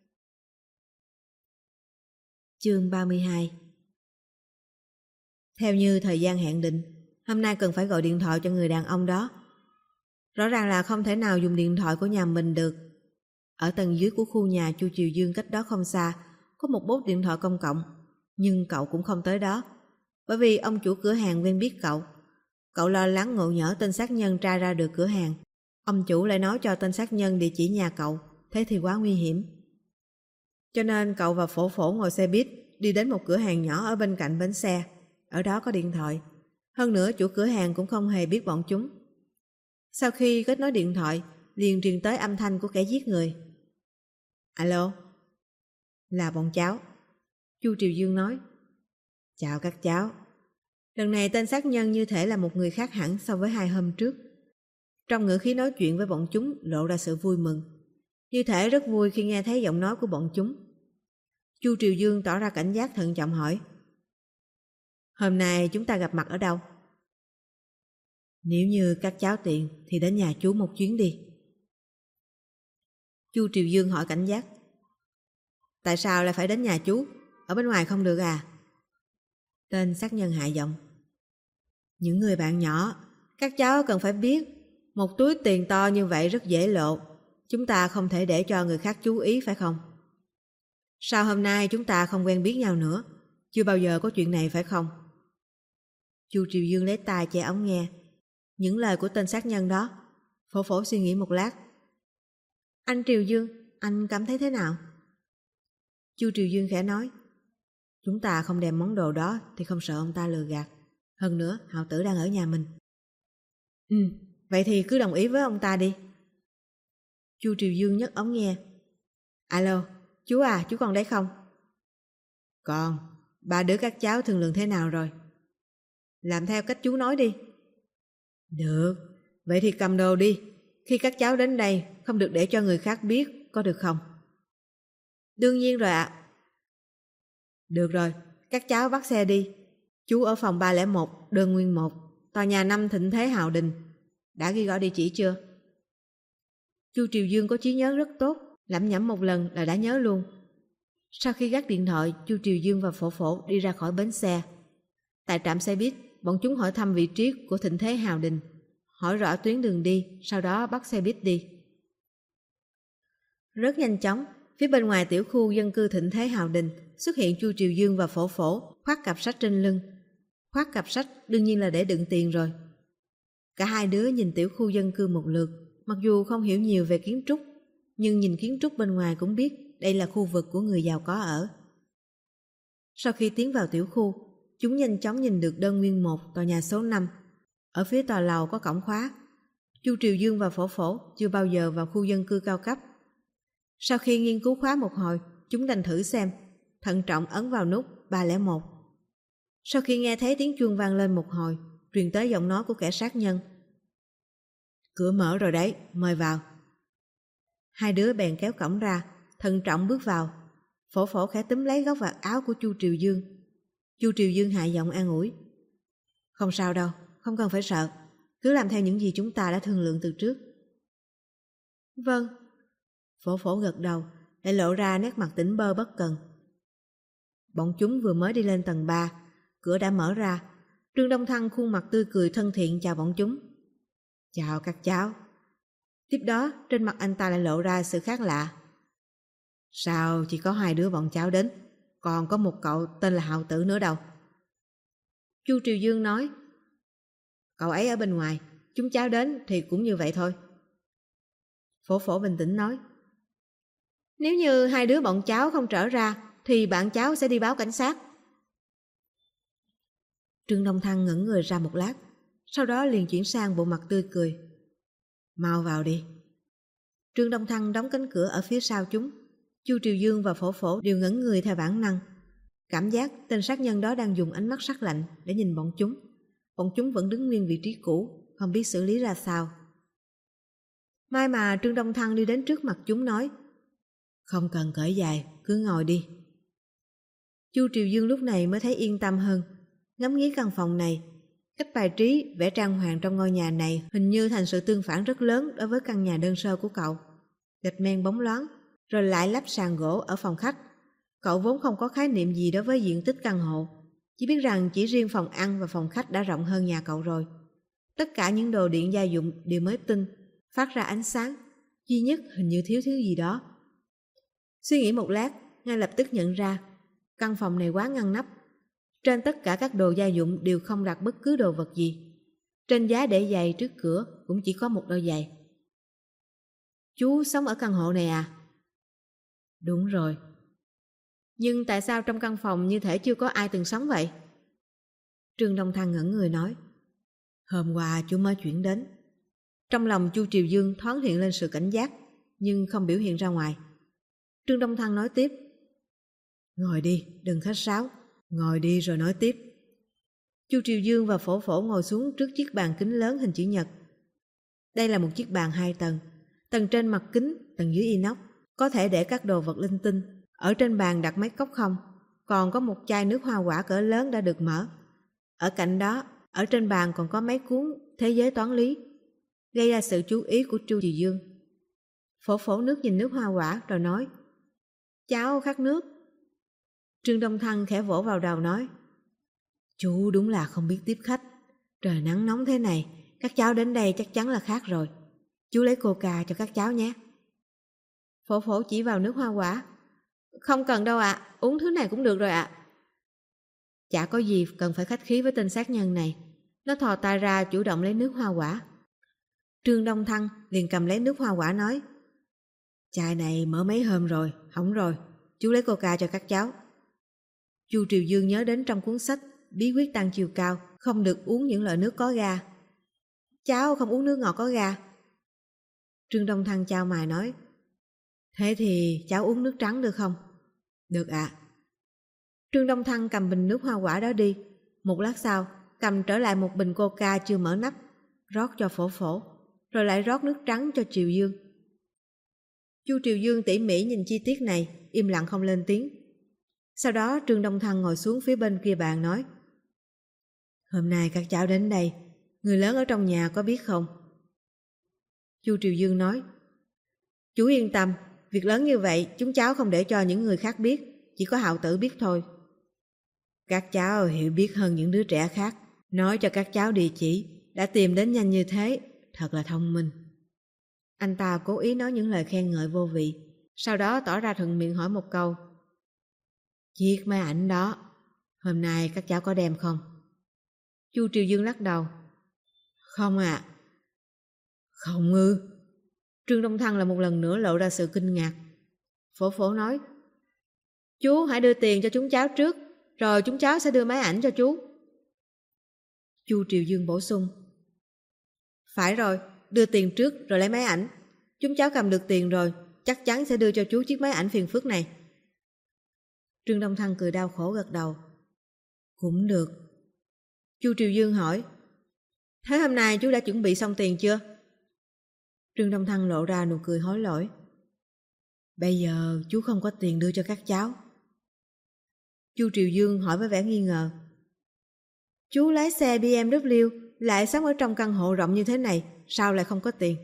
Chương 32. Theo như thời gian hẹn định, hôm nay cần phải gọi điện thoại cho người đàn ông đó. Rõ ràng là không thể nào dùng điện thoại của nhà mình được. Ở tầng dưới của khu nhà Chu Triều Dương cách đó không xa, có một bốt điện thoại công cộng, nhưng cậu cũng không tới đó, bởi vì ông chủ cửa hàng quen biết cậu. Cậu lo lắng ngộ nhỡ tên sát nhân tra ra được cửa hàng, ông chủ lại nói cho tên sát nhân địa chỉ nhà cậu, thế thì quá nguy hiểm. Cho nên cậu và Phổ Phổ ngồi xe buýt đi đến một cửa hàng nhỏ ở bên cạnh bến xe. Ở đó có điện thoại. Hơn nữa chủ cửa hàng cũng không hề biết bọn chúng. Sau khi kết nối điện thoại, liền truyền tới âm thanh của kẻ giết người. Alo? Là bọn cháu. Chu Triều Dương nói. Chào các cháu. Lần này tên sát nhân như thể là một người khác hẳn so với 2 hôm trước. Trong ngữ khí nói chuyện với bọn chúng lộ ra sự vui mừng, như thể rất vui khi nghe thấy giọng nói của bọn chúng. Chu Triều Dương tỏ ra cảnh giác thận trọng hỏi, hôm nay chúng ta gặp mặt ở đâu? Nếu như các cháu tiện thì đến nhà chú một chuyến đi. Chu Triều Dương hỏi cảnh giác, tại sao lại phải đến nhà chú? Ở bên ngoài không được à? Tên sát nhân hạ giọng, những người bạn nhỏ, các cháu cần phải biết, một túi tiền to như vậy rất dễ lộ. Chúng ta không thể để cho người khác chú ý phải không? Sao hôm nay chúng ta không quen biết nhau nữa? Chưa bao giờ có chuyện này phải không? Chu Triều Dương lấy tai che ống nghe những lời của tên sát nhân đó. Phổ Phổ suy nghĩ một lát. Anh Triều Dương, anh cảm thấy thế nào? Chu Triều Dương khẽ nói, chúng ta không đem món đồ đó thì không sợ ông ta lừa gạt. Hơn nữa Hạo Tử đang ở nhà mình. Vậy thì cứ đồng ý với ông ta đi. Chu Triều Dương nhấc ống nghe. Alo, chú à, chú còn đấy không? Còn, ba đứa các cháu thương lượng thế nào rồi? Làm theo cách chú nói đi. Được, vậy thì cầm đồ đi. Khi các cháu đến đây không được để cho người khác biết, có được không? Đương nhiên rồi ạ. Được rồi, các cháu bắt xe đi. Chú ở phòng 301, đơn nguyên 1, tòa nhà 5 Thịnh Thế Hào Đình. Đã ghi rõ địa chỉ chưa? Chu Triều Dương có trí nhớ rất tốt, lẩm nhẩm một lần là đã nhớ luôn. Sau khi gác điện thoại, Chu Triều Dương và Phổ Phổ đi ra khỏi bến xe. Tại trạm xe buýt, bọn chúng hỏi thăm vị trí của Thịnh Thế Hào Đình, hỏi rõ tuyến đường đi, sau đó bắt xe buýt đi. Rất nhanh chóng, phía bên ngoài tiểu khu dân cư Thịnh Thế Hào Đình xuất hiện Chu Triều Dương và Phổ Phổ khoác cặp sách trên lưng. Khoác cặp sách đương nhiên là để đựng tiền rồi. Cả hai đứa nhìn tiểu khu dân cư một lượt, mặc dù không hiểu nhiều về kiến trúc, nhưng nhìn kiến trúc bên ngoài cũng biết đây là khu vực của người giàu có ở. Sau khi tiến vào tiểu khu, chúng nhanh chóng nhìn được đơn nguyên 1, tòa nhà số 5. Ở phía tòa lầu có cổng khóa. Chu Triều Dương và Phổ Phổ chưa bao giờ vào khu dân cư cao cấp. Sau khi nghiên cứu khóa một hồi, chúng đành thử xem, thận trọng ấn vào nút 301. Sau khi nghe thấy tiếng chuông vang lên một hồi, truyền tới giọng nói của kẻ sát nhân. Cửa mở rồi đấy, mời vào. Hai đứa bèn kéo cổng ra, thận trọng bước vào. Phổ Phổ khẽ túm lấy góc vạt áo của Chu Triều Dương. Chu Triều Dương hạ giọng an ủi. Không sao đâu, không cần phải sợ. Cứ làm theo những gì chúng ta đã thương lượng từ trước. Vâng. Phổ Phổ gật đầu, lại lộ ra nét mặt tỉnh bơ bất cần. Bọn chúng vừa mới đi lên tầng 3, cửa đã mở ra. Trương Đông Thăng khuôn mặt tươi cười thân thiện chào bọn chúng. Chào các cháu. Tiếp đó trên mặt anh ta lại lộ ra sự khác lạ. Sao chỉ có 2 đứa bọn cháu đến, còn có một cậu tên là Hạo Tử nữa đâu? Chu Triều Dương nói. Cậu ấy ở bên ngoài, chúng cháu đến thì cũng như vậy thôi. Phổ Phổ bình tĩnh nói. Nếu như 2 đứa bọn cháu không trở ra thì bạn cháu sẽ đi báo cảnh sát. Trương Đông Thăng ngẩn người ra một lát, sau đó liền chuyển sang bộ mặt tươi cười. Mau vào đi. Trương Đông Thăng đóng cánh cửa ở phía sau chúng. Chu Triều Dương và Phổ Phổ đều ngẩn người theo bản năng. Cảm giác tên sát nhân đó đang dùng ánh mắt sắc lạnh để nhìn bọn chúng. Bọn chúng vẫn đứng nguyên vị trí cũ, không biết xử lý ra sao. May mà Trương Đông Thăng đi đến trước mặt chúng nói. Không cần cởi giày, cứ ngồi đi. Chu Triều Dương lúc này mới thấy yên tâm hơn. Ngắm nghía căn phòng này, cách bài trí, vẻ trang hoàng trong ngôi nhà này hình như thành sự tương phản rất lớn đối với căn nhà đơn sơ của cậu. Gạch men bóng loáng, rồi lại lắp sàn gỗ ở phòng khách. Cậu vốn không có khái niệm gì đối với diện tích căn hộ, chỉ biết rằng chỉ riêng phòng ăn và phòng khách đã rộng hơn nhà cậu rồi. Tất cả những đồ điện gia dụng đều mới tinh, phát ra ánh sáng, duy nhất hình như thiếu thứ gì đó. Suy nghĩ một lát, ngay lập tức nhận ra, căn phòng này quá ngăn nắp. Trên tất cả các đồ gia dụng đều không đặt bất cứ đồ vật gì. Trên giá để giày trước cửa cũng chỉ có một đôi giày. Chú sống ở căn hộ này à? Đúng rồi. Nhưng tại sao trong căn phòng như thể chưa có ai từng sống vậy? Trương Đông Thăng ngẩn người nói. Hôm qua chú mới chuyển đến. Trong lòng Chu Triều Dương thoáng hiện lên sự cảnh giác, nhưng không biểu hiện ra ngoài. Trương Đông Thăng nói tiếp. Ngồi đi, đừng khách sáo. Ngồi đi rồi nói tiếp. Chu Triều Dương và Phổ Phổ ngồi xuống trước chiếc bàn kính lớn hình chữ nhật. Đây là một chiếc bàn 2 tầng. Tầng trên mặt kính, tầng dưới inox, có thể để các đồ vật linh tinh. Ở trên bàn đặt mấy cốc không, còn có một chai nước hoa quả cỡ lớn đã được mở. Ở cạnh đó, ở trên bàn còn có mấy cuốn Thế giới toán lý, gây ra sự chú ý của Chu Triều Dương. Phổ Phổ nước nhìn nước hoa quả rồi nói. Cháu khát nước. Trương Đông Thăng khẽ vỗ vào đầu nói. Chú đúng là không biết tiếp khách. Trời nắng nóng thế này, các cháu đến đây chắc chắn là khát rồi. Chú lấy coca cho các cháu nhé. Phổ Phổ chỉ vào nước hoa quả. Không cần đâu ạ, uống thứ này cũng được rồi ạ. Chả có gì cần phải khách khí với tên sát nhân này. Nó thò tay ra chủ động lấy nước hoa quả. Trương Đông Thăng liền cầm lấy nước hoa quả nói. Chai này mở mấy hôm rồi, hỏng rồi. Chú lấy coca cho các cháu. Chu Triều Dương nhớ đến trong cuốn sách Bí quyết tăng chiều cao, không được uống những loại nước có ga. Cháu không uống nước ngọt có ga. Trương Đông Thăng chau mày nói. Thế thì cháu uống nước trắng được không? Được ạ. Trương Đông Thăng cầm bình nước hoa quả đó đi. Một lát sau, cầm trở lại một bình coca chưa mở nắp, rót cho Phổ Phổ, rồi lại rót nước trắng cho Triều Dương. Chu Triều Dương tỉ mỉ nhìn chi tiết này, im lặng không lên tiếng. Sau đó Trương Đông Thăng ngồi xuống phía bên kia bàn nói. Hôm nay các cháu đến đây, người lớn ở trong nhà có biết không? Chu Triều Dương nói. Chú yên tâm, việc lớn như vậy chúng cháu không để cho những người khác biết, chỉ có Hạo Tử biết thôi. Các cháu hiểu biết hơn những đứa trẻ khác, nói cho các cháu địa chỉ, đã tìm đến nhanh như thế, thật là thông minh. Anh ta cố ý nói những lời khen ngợi vô vị, sau đó tỏ ra thuận miệng hỏi một câu. Chiếc máy ảnh đó, hôm nay các cháu có đem không? Chu Triều Dương lắc đầu. Không ạ. Không ư? Trương Đông Thăng là một lần nữa lộ ra sự kinh ngạc. Phổ Phổ nói. Chú hãy đưa tiền cho chúng cháu trước, rồi chúng cháu sẽ đưa máy ảnh cho chú. Chu Triều Dương bổ sung. Phải rồi, đưa tiền trước rồi lấy máy ảnh. Chúng cháu cầm được tiền rồi, chắc chắn sẽ đưa cho chú chiếc máy ảnh phiền phức này. Trương Đông Thăng cười đau khổ gật đầu. Cũng được. Chu Triều Dương hỏi. Thế hôm nay chú đã chuẩn bị xong tiền chưa? Trương Đông Thăng lộ ra nụ cười hối lỗi. Bây giờ chú không có tiền đưa cho các cháu. Chu Triều Dương hỏi với vẻ nghi ngờ. Chú lái xe BMW, lại sống ở trong căn hộ rộng như thế này, sao lại không có tiền?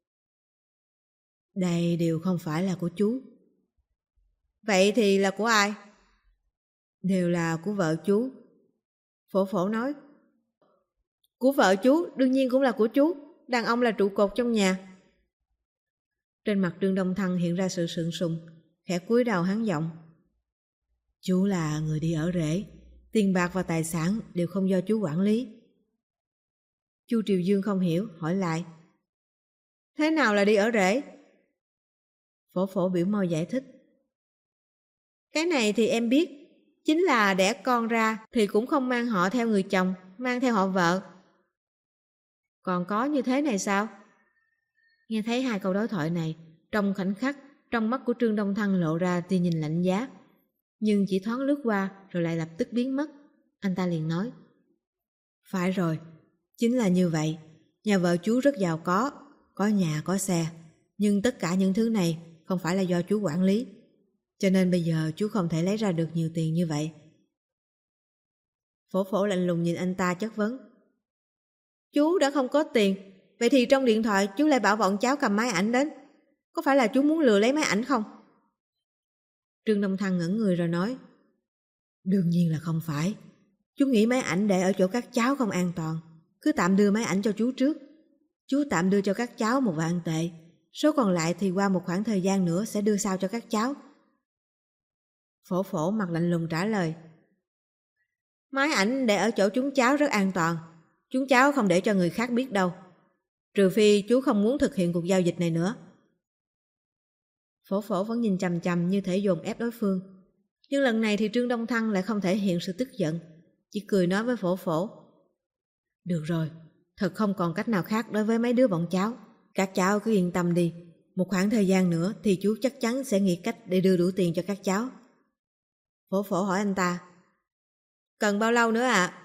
Đây đều không phải là của chú. Vậy thì là của ai? Đều là của vợ chú. Phổ Phổ nói. Của vợ chú đương nhiên cũng là của chú, đàn ông là trụ cột trong nhà. Trên mặt Trương Đông Thăng hiện ra sự sượng sùng, khẽ cúi đầu hắn giọng. Chú là người đi ở rể, tiền bạc và tài sản đều không do chú quản lý. Chu Triều Dương không hiểu, hỏi lại. Thế nào là đi ở rể? Phổ Phổ biểu môi giải thích. Cái này thì em biết, chính là đẻ con ra thì cũng không mang họ theo người chồng, mang theo họ vợ. Còn có như thế này sao? Nghe thấy hai câu đối thoại này, trong khoảnh khắc, trong mắt của Trương Đông Thăng lộ ra tia nhìn lạnh giá, nhưng chỉ thoáng lướt qua rồi lại lập tức biến mất. Anh ta liền nói. Phải rồi, chính là như vậy. Nhà vợ chú rất giàu có nhà có xe, nhưng tất cả những thứ này không phải là do chú quản lý, cho nên bây giờ chú không thể lấy ra được nhiều tiền như vậy. Phổ Phổ lạnh lùng nhìn anh ta chất vấn. Chú đã không có tiền, vậy thì trong điện thoại chú lại bảo bọn cháu cầm máy ảnh đến. Có phải là chú muốn lừa lấy máy ảnh không? Trương Đông Thăng ngẩn người rồi nói. Đương nhiên là không phải. Chú nghĩ máy ảnh để ở chỗ các cháu không an toàn, cứ tạm đưa máy ảnh cho chú trước. Chú tạm đưa cho các cháu 1.000 tệ, số còn lại thì qua một khoảng thời gian nữa sẽ đưa sao cho các cháu. Phổ Phổ mặt lạnh lùng trả lời. Máy ảnh để ở chỗ chúng cháu rất an toàn, chúng cháu không để cho người khác biết đâu, trừ phi chú không muốn thực hiện cuộc giao dịch này nữa. Phổ Phổ vẫn nhìn chằm chằm như thể dồn ép đối phương, nhưng lần này thì Trương Đông Thăng lại không thể hiện sự tức giận, chỉ cười nói với Phổ Phổ. Được rồi, thật không còn cách nào khác đối với mấy đứa bọn cháu, các cháu cứ yên tâm đi, một khoảng thời gian nữa thì chú chắc chắn sẽ nghĩ cách để đưa đủ tiền cho các cháu. Phổ Phổ hỏi anh ta. Cần bao lâu nữa ạ?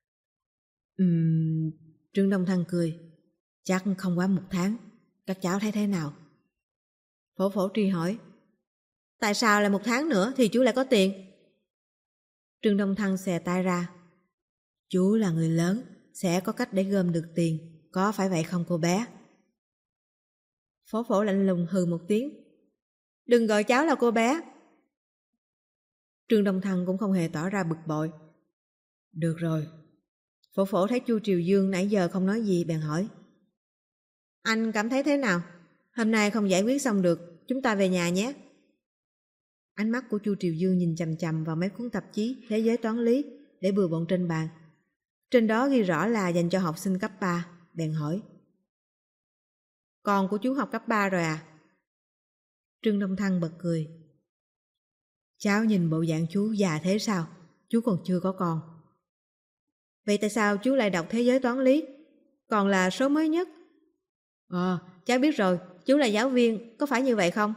Trương Đông Thăng cười. Chắc không quá 1 tháng, các cháu thấy thế nào? Phổ Phổ truy hỏi. Tại sao lại 1 tháng nữa thì chú lại có tiền? Trương Đông Thăng xè tay ra. Chú là người lớn, sẽ có cách để gom được tiền, có phải vậy không cô bé? Phổ Phổ lạnh lùng hừ một tiếng. Đừng gọi cháu là cô bé. Trương Đông Thăng cũng không hề tỏ ra bực bội. Được rồi. Phổ Phổ thấy Chu Triều Dương nãy giờ không nói gì bèn hỏi. Anh cảm thấy thế nào? Hôm nay không giải quyết xong được, chúng ta về nhà nhé. Ánh mắt của Chu Triều Dương nhìn chằm chằm vào mấy cuốn tạp chí Thế giới toán lý để bừa bộn trên bàn. Trên đó ghi rõ là dành cho học sinh cấp 3, bèn hỏi. Con của chú học cấp 3 rồi à? Trương Đông Thăng bật cười. Cháu nhìn bộ dạng chú già thế sao? Chú còn chưa có con. Vậy tại sao chú lại đọc Thế giới toán lý? Còn là số mới nhất. Cháu biết rồi, chú là giáo viên, có phải như vậy không?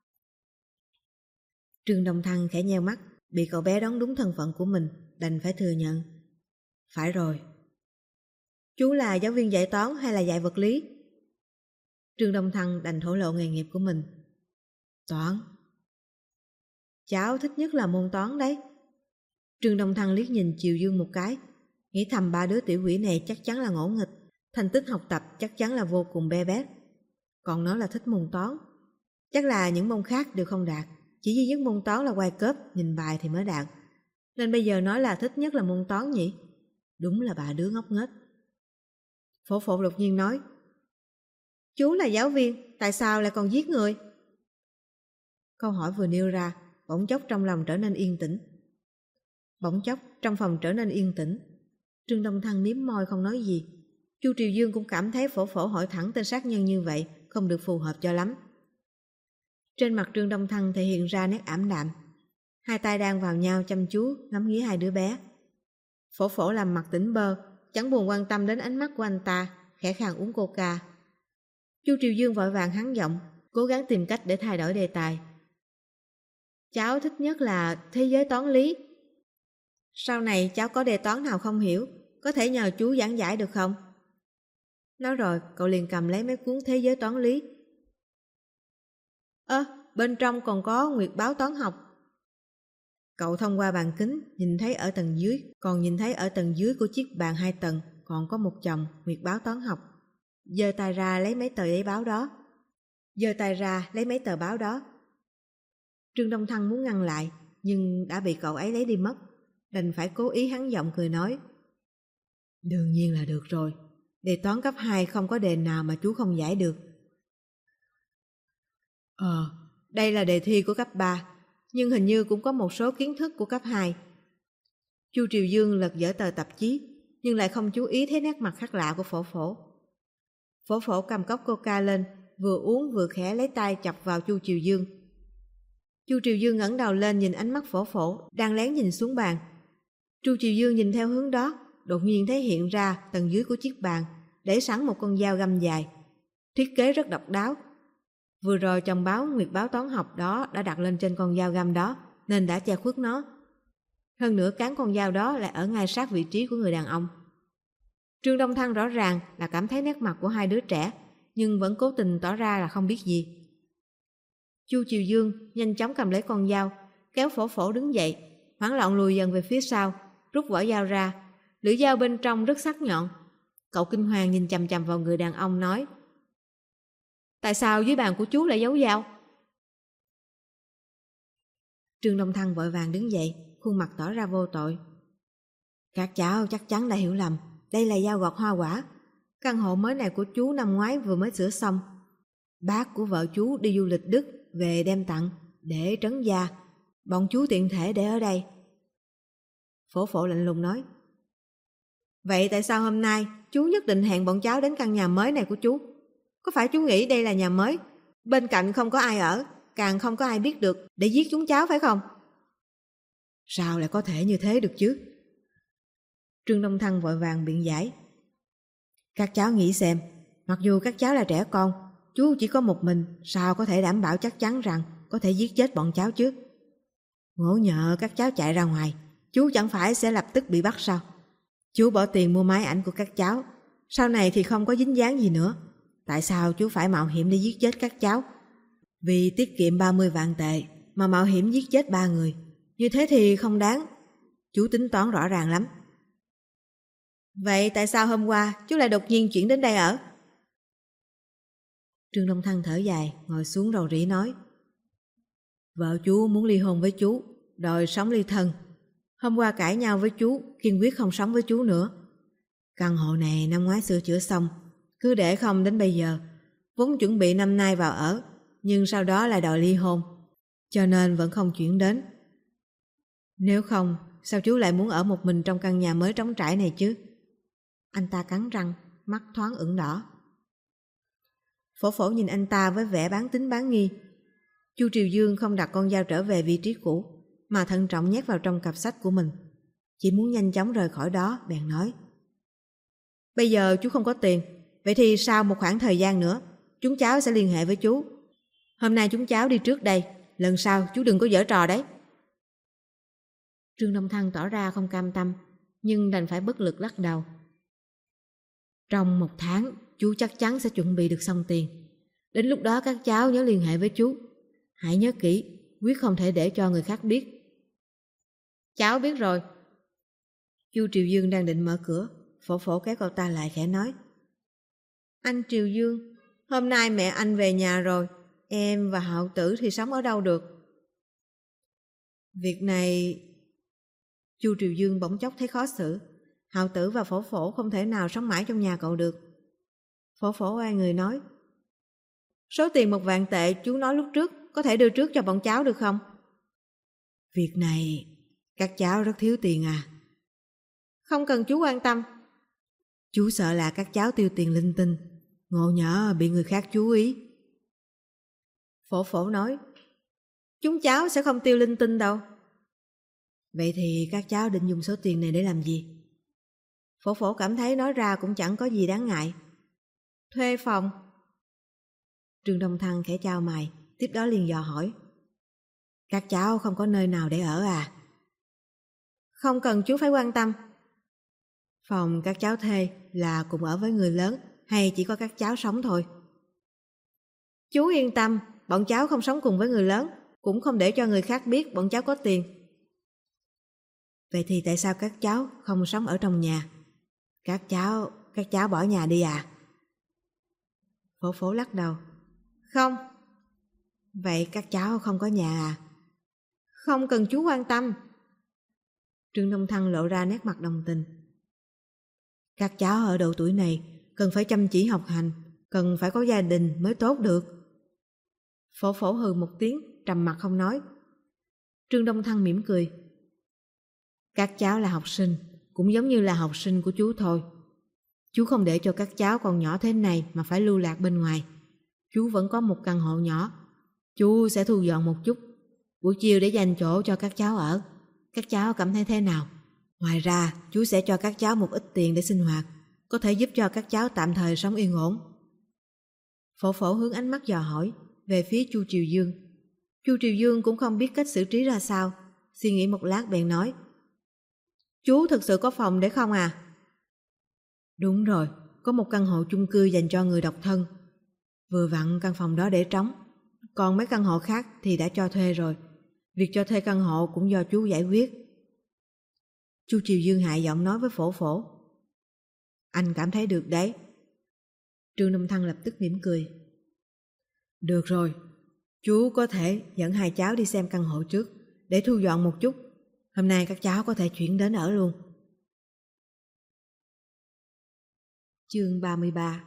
Trương Đông Thăng khẽ nheo mắt, bị cậu bé đoán đúng thân phận của mình, đành phải thừa nhận. Phải rồi. Chú là giáo viên dạy toán hay là dạy vật lý? Trương Đông Thăng đành thổ lộ nghề nghiệp của mình. Toán. Cháu thích nhất là môn toán đấy. Trương Đông Thăng liếc nhìn Triều Dương một cái, nghĩ thầm 3 đứa tiểu quỷ này chắc chắn là ngỗ nghịch, thành tích học tập chắc chắn là vô cùng be bét. Còn nó là thích môn toán, chắc là những môn khác đều không đạt, chỉ duy nhất môn toán là quay cớp, nhìn bài thì mới đạt. Nên bây giờ nói là thích nhất là môn toán nhỉ? Đúng là 3 đứa ngốc nghếch. Phổ Phổ đột nhiên nói. Chú là giáo viên, tại sao lại còn giết người? Câu hỏi vừa nêu ra, bỗng chốc trong lòng trở nên yên tĩnh. Bỗng chốc trong phòng trở nên yên tĩnh. Trương Đông Thăng mím môi không nói gì. Chu Triều Dương cũng cảm thấy Phổ Phổ hỏi thẳng tên sát nhân như vậy không được phù hợp cho lắm. Trên mặt Trương Đông Thăng thể hiện ra nét ảm đạm. Hai tay đang vào nhau chăm chú ngắm nghía hai đứa bé. Phổ Phổ làm mặt tỉnh bơ, chẳng buồn quan tâm đến ánh mắt của anh ta, khẽ khàng uống coca. Chu Triều Dương vội vàng hắn giọng, cố gắng tìm cách để thay đổi đề tài. Cháu thích nhất là thế giới toán lý. Sau này cháu có đề toán nào không hiểu, có thể nhờ chú giảng giải được không? Nói rồi cậu liền cầm lấy mấy cuốn thế giới toán lý. Bên trong còn có Nguyệt báo toán học. Cậu thông qua bàn kính nhìn thấy ở tầng dưới, còn nhìn thấy ở tầng dưới của chiếc bàn 2 tầng còn có một chồng nguyệt báo toán học. Giơ tay ra lấy mấy tờ báo đó. Trương Đông Thăng muốn ngăn lại, nhưng đã bị cậu ấy lấy đi mất, đành phải cố ý hắn giọng cười nói. Đương nhiên là được rồi, đề toán cấp 2 không có đề nào mà chú không giải được. Đây là đề thi của cấp 3, nhưng hình như cũng có một số kiến thức của cấp 2. Chu Triều Dương lật dở tờ tạp chí, nhưng lại không chú ý thấy nét mặt khác lạ của Phổ Phổ. Phổ Phổ cầm cốc coca lên, vừa uống vừa khẽ lấy tay chọc vào Chu Triều Dương. Chu Triều Dương ngẩng đầu lên nhìn ánh mắt Phổ Phổ đang lén nhìn xuống bàn. Chu Triều Dương nhìn theo hướng đó, đột nhiên thấy hiện ra tầng dưới của chiếc bàn để sẵn một con dao găm dài, thiết kế rất độc đáo. Vừa rồi chồng báo nguyệt báo toán học đó đã đặt lên trên con dao găm đó nên đã che khuất nó. Hơn nữa cán con dao đó lại ở ngay sát vị trí của người đàn ông. Trương Đông Thăng rõ ràng là cảm thấy nét mặt của hai đứa trẻ, nhưng vẫn cố tình tỏ ra là không biết gì. Chu Triều Dương nhanh chóng cầm lấy con dao, kéo Phổ Phổ đứng dậy, hoảng loạn lùi dần về phía sau, rút vỏ dao ra. Lưỡi dao bên trong rất sắc nhọn. Cậu kinh hoàng nhìn chằm chằm vào người đàn ông nói. Tại sao dưới bàn của chú lại giấu dao? Trương Đông Thăng vội vàng đứng dậy, khuôn mặt tỏ ra vô tội. Các cháu chắc chắn đã hiểu lầm, đây là dao gọt hoa quả. Căn hộ mới này của chú năm ngoái vừa mới sửa xong. Bác của vợ chú đi du lịch Đức về đem tặng để trấn gia. Bọn chú tiện thể để ở đây. Phổ Phổ lạnh lùng nói. Vậy tại sao hôm nay chú nhất định hẹn bọn cháu đến căn nhà mới này của chú? Có phải chú nghĩ đây là nhà mới, bên cạnh không có ai ở, càng không có ai biết được để giết chúng cháu phải không? Sao lại có thể như thế được chứ? Trương Đông Thăng vội vàng biện giải. Các cháu nghĩ xem, mặc dù các cháu là trẻ con, chú chỉ có một mình, sao có thể đảm bảo chắc chắn rằng có thể giết chết bọn cháu chứ? Ngộ nhỡ các cháu chạy ra ngoài, chú chẳng phải sẽ lập tức bị bắt sao? Chú bỏ tiền mua máy ảnh của các cháu, sau này thì không có dính dáng gì nữa. Tại sao chú phải mạo hiểm để giết chết các cháu? Vì tiết kiệm 30 vạn tệ mà mạo hiểm giết chết 3 người. Như thế thì không đáng. Chú tính toán rõ ràng lắm. Vậy tại sao hôm qua chú lại đột nhiên chuyển đến đây ở? Trương Đông Thăng thở dài, ngồi xuống rầu rĩ nói. Vợ chú muốn ly hôn với chú, đòi sống ly thân. Hôm qua cãi nhau với chú, kiên quyết không sống với chú nữa. Căn hộ này năm ngoái sửa chữa xong, cứ để không đến bây giờ. Vốn chuẩn bị năm nay vào ở, nhưng sau đó lại đòi ly hôn, cho nên vẫn không chuyển đến. Nếu không, sao chú lại muốn ở một mình trong căn nhà mới trống trải này chứ? Anh ta cắn răng, mắt thoáng ửng đỏ. Phổ Phổ nhìn anh ta với vẻ bán tín bán nghi. Chu Triều Dương không đặt con dao trở về vị trí cũ, mà thận trọng nhét vào trong cặp sách của mình. Chỉ muốn nhanh chóng rời khỏi đó, bèn nói. Bây giờ chú không có tiền, vậy thì sau một khoảng thời gian nữa, chúng cháu sẽ liên hệ với chú. Hôm nay chúng cháu đi trước đây, lần sau chú đừng có giở trò đấy. Trương Đông Thăng tỏ ra không cam tâm, nhưng đành phải bất lực lắc đầu. Trong 1 tháng, chú chắc chắn sẽ chuẩn bị được xong tiền. Đến lúc đó các cháu nhớ liên hệ với chú. Hãy nhớ kỹ, quyết không thể để cho người khác biết. Cháu biết rồi. Chu Triều Dương đang định mở cửa, Phổ Phổ kéo cậu ta lại khẽ nói. Anh Triều Dương, hôm nay mẹ anh về nhà rồi, em và Hạo Tử thì sống ở đâu được? Việc này... Chu Triều Dương bỗng chốc thấy khó xử. Hạo Tử và Phổ Phổ không thể nào sống mãi trong nhà cậu được. Phổ Phổ oai người nói. Số tiền 1 vạn tệ chú nói lúc trước có thể đưa trước cho bọn cháu được không? Việc này các cháu rất thiếu tiền à? Không cần chú quan tâm. Chú sợ là các cháu tiêu tiền linh tinh, ngộ nhỡ bị người khác chú ý. Phổ Phổ nói. Chúng cháu sẽ không tiêu linh tinh đâu. Vậy thì các cháu định dùng số tiền này để làm gì? Phổ Phổ cảm thấy nói ra cũng chẳng có gì đáng ngại. Thuê phòng. Trương Đông Thăng khẽ chau mày, tiếp đó liền dò hỏi. Các cháu không có nơi nào để ở à? Không cần chú phải quan tâm. Phòng các cháu thuê là cùng ở với người lớn hay chỉ có các cháu sống thôi? Chú yên tâm, bọn cháu không sống cùng với người lớn, cũng không để cho người khác biết bọn cháu có tiền. Vậy thì tại sao các cháu không sống ở trong nhà? Các cháu bỏ nhà đi à? Phổ Phổ lắc đầu. Không. Vậy các cháu không có nhà à? Không cần chú quan tâm. Trương Đông Thăng lộ ra nét mặt đồng tình. Các cháu ở độ tuổi này cần phải chăm chỉ học hành, cần phải có gia đình mới tốt được. Phổ Phổ hừ một tiếng, trầm mặt không nói. Trương Đông Thăng mỉm cười. Các cháu là học sinh, cũng giống như là học sinh của chú thôi. Chú không để cho các cháu còn nhỏ thế này mà phải lưu lạc bên ngoài. Chú vẫn có một căn hộ nhỏ. Chú sẽ thu dọn một chút, buổi chiều để dành chỗ cho các cháu ở. Các cháu cảm thấy thế nào? Ngoài ra, chú sẽ cho các cháu một ít tiền để sinh hoạt, có thể giúp cho các cháu tạm thời sống yên ổn. Phổ Phổ hướng ánh mắt dò hỏi về phía Chu Triều Dương. Chu Triều Dương cũng không biết cách xử trí ra sao, suy nghĩ một lát bèn nói. Chú thực sự có phòng để không à? Đúng rồi, có một căn hộ chung cư dành cho người độc thân. Vừa vặn căn phòng đó để trống, còn mấy căn hộ khác thì đã cho thuê rồi. Việc cho thuê căn hộ cũng do chú giải quyết. Chu Triều Dương hạ giọng nói với Phổ Phổ. Anh cảm thấy được đấy. Trương Đông Thăng lập tức mỉm cười. Được rồi, chú có thể dẫn hai cháu đi xem căn hộ trước, để thu dọn một chút. Hôm nay các cháu có thể chuyển đến ở luôn. Chương 33.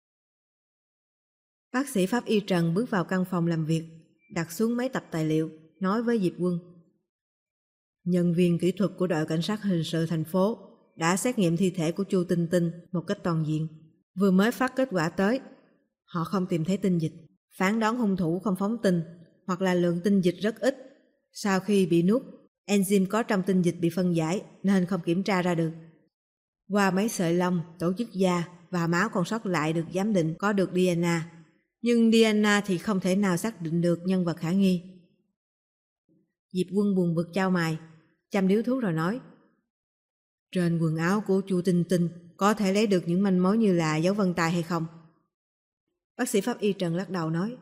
Bác sĩ pháp y Trần bước vào căn phòng làm việc, đặt xuống mấy tập tài liệu, nói với Diệp Quân. Nhân viên kỹ thuật của đội cảnh sát hình sự thành phố đã xét nghiệm thi thể của Chu Tinh Tinh một cách toàn diện. Vừa mới phát kết quả tới, họ không tìm thấy tinh dịch, phán đoán hung thủ không phóng tinh hoặc là lượng tinh dịch rất ít. Sau khi bị nuốt, enzyme có trong tinh dịch bị phân giải nên không kiểm tra ra được. Qua mấy sợi lông, tổ chức da và máu còn sót lại được giám định có được DNA, nhưng DNA thì không thể nào xác định được nhân vật khả nghi. Diệp Quân buồn bực chau mày, chăm điếu thuốc rồi nói. Trên quần áo của Chu Tinh Tinh có thể lấy được những manh mối như là dấu vân tay hay không? Bác sĩ pháp y Trần lắc đầu nói.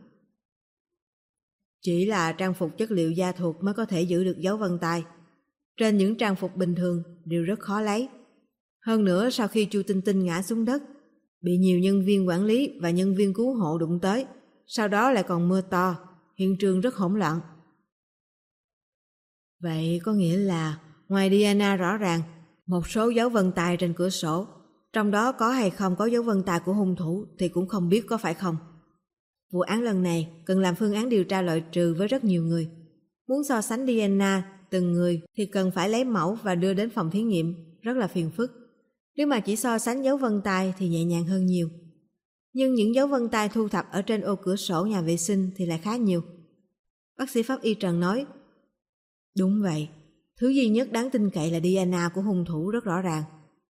Chỉ là trang phục chất liệu da thuộc mới có thể giữ được dấu vân tay. Trên những trang phục bình thường đều rất khó lấy. Hơn nữa sau khi Chu Tinh Tinh ngã xuống đất, bị nhiều nhân viên quản lý và nhân viên cứu hộ đụng tới, sau đó lại còn mưa to, hiện trường rất hỗn loạn. Vậy có nghĩa là ngoài DNA rõ ràng, một số dấu vân tay trên cửa sổ, trong đó có hay không có dấu vân tay của hung thủ thì cũng không biết có phải không. Vụ án lần này cần làm phương án điều tra loại trừ với rất nhiều người. Muốn so sánh DNA từng người thì cần phải lấy mẫu và đưa đến phòng thí nghiệm, rất là phiền phức. Nếu mà chỉ so sánh dấu vân tay thì nhẹ nhàng hơn nhiều. Nhưng những dấu vân tay thu thập ở trên ô cửa sổ nhà vệ sinh thì lại khá nhiều. Bác sĩ pháp y Trần nói. Đúng vậy, thứ duy nhất đáng tin cậy là DNA của hung thủ rất rõ ràng.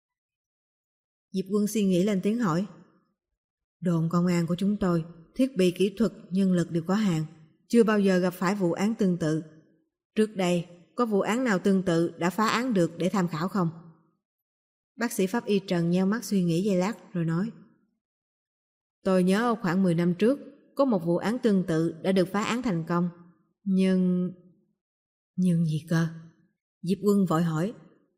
Diệp Quân suy nghĩ lên tiếng hỏi. Đồn công an của chúng tôi, thiết bị kỹ thuật, nhân lực đều có hạn, chưa bao giờ gặp phải vụ án tương tự. Trước đây, có vụ án nào tương tự đã phá án được để tham khảo không? Bác sĩ pháp y Trần nheo mắt suy nghĩ giây lát rồi nói. Tôi nhớ khoảng 10 năm trước, có một vụ án tương tự đã được phá án thành công. Nhưng gì cơ? Diệp Quân vội hỏi.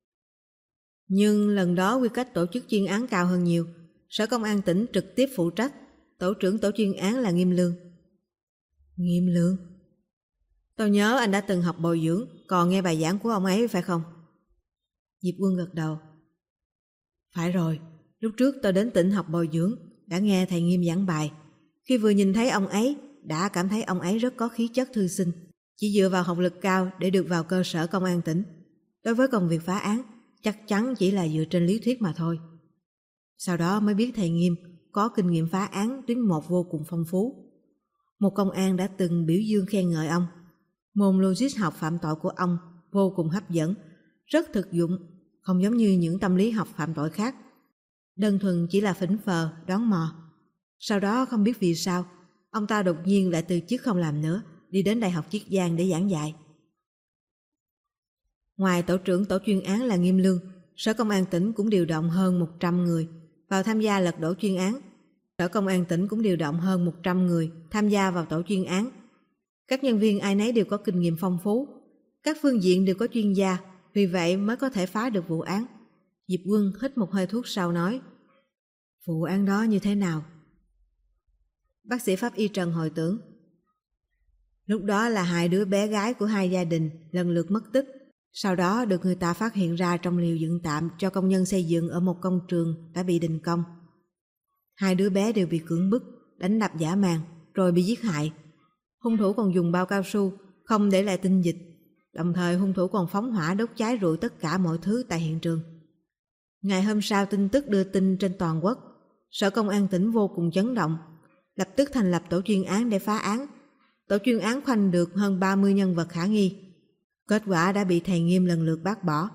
Nhưng lần đó quy cách tổ chức chuyên án cao hơn nhiều. Sở Công an tỉnh trực tiếp phụ trách, tổ trưởng tổ chuyên án là Nghiêm Lương. Nghiêm Lương? Tôi nhớ anh đã từng học bồi dưỡng, còn nghe bài giảng của ông ấy phải không? Diệp Quân gật đầu. Phải rồi, lúc trước tôi đến tỉnh học bồi dưỡng, đã nghe thầy Nghiêm giảng bài. Khi vừa nhìn thấy ông ấy, đã cảm thấy ông ấy rất có khí chất thư sinh, chỉ dựa vào học lực cao để được vào cơ sở công an tỉnh. Đối với công việc phá án, chắc chắn chỉ là dựa trên lý thuyết mà thôi. Sau đó mới biết thầy Nghiêm có kinh nghiệm phá án tuyến 1 vô cùng phong phú. Một công an đã từng biểu dương khen ngợi ông. Môn logic học phạm tội của ông vô cùng hấp dẫn, rất thực dụng, không giống như những tâm lý học phạm tội khác. Đơn thuần chỉ là phỉnh phờ, đoán mò. Sau đó không biết vì sao, ông ta đột nhiên lại từ chức không làm nữa, đi đến Đại học Chiết Giang để giảng dạy. Ngoài tổ trưởng tổ chuyên án là Nghiêm Lương, Sở Công an tỉnh cũng điều động hơn 100 người vào tham gia lật đổ chuyên án. Sở Công an tỉnh cũng điều động hơn 100 người tham gia vào tổ chuyên án. Các nhân viên ai nấy đều có kinh nghiệm phong phú, các phương diện đều có chuyên gia, vì vậy mới có thể phá được vụ án. Diệp Quân hít một hơi thuốc sau nói, vụ án đó như thế nào? Bác sĩ pháp y Trần hồi tưởng. Lúc đó là 2 đứa bé gái của 2 gia đình lần lượt mất tích, sau đó được người ta phát hiện ra trong liều dựng tạm cho công nhân xây dựng ở một công trường đã bị đình công. 2 đứa bé đều bị cưỡng bức, đánh đập dã man, rồi bị giết hại. Hung thủ còn dùng bao cao su, không để lại tinh dịch. Đồng thời hung thủ còn phóng hỏa đốt cháy rụi tất cả mọi thứ tại hiện trường. Ngày hôm sau tin tức đưa tin trên toàn quốc, Sở Công an tỉnh vô cùng chấn động, lập tức thành lập tổ chuyên án để phá án. Tổ chuyên án khoanh được hơn 30 nhân vật khả nghi. Kết quả đã bị thầy Nghiêm lần lượt bác bỏ.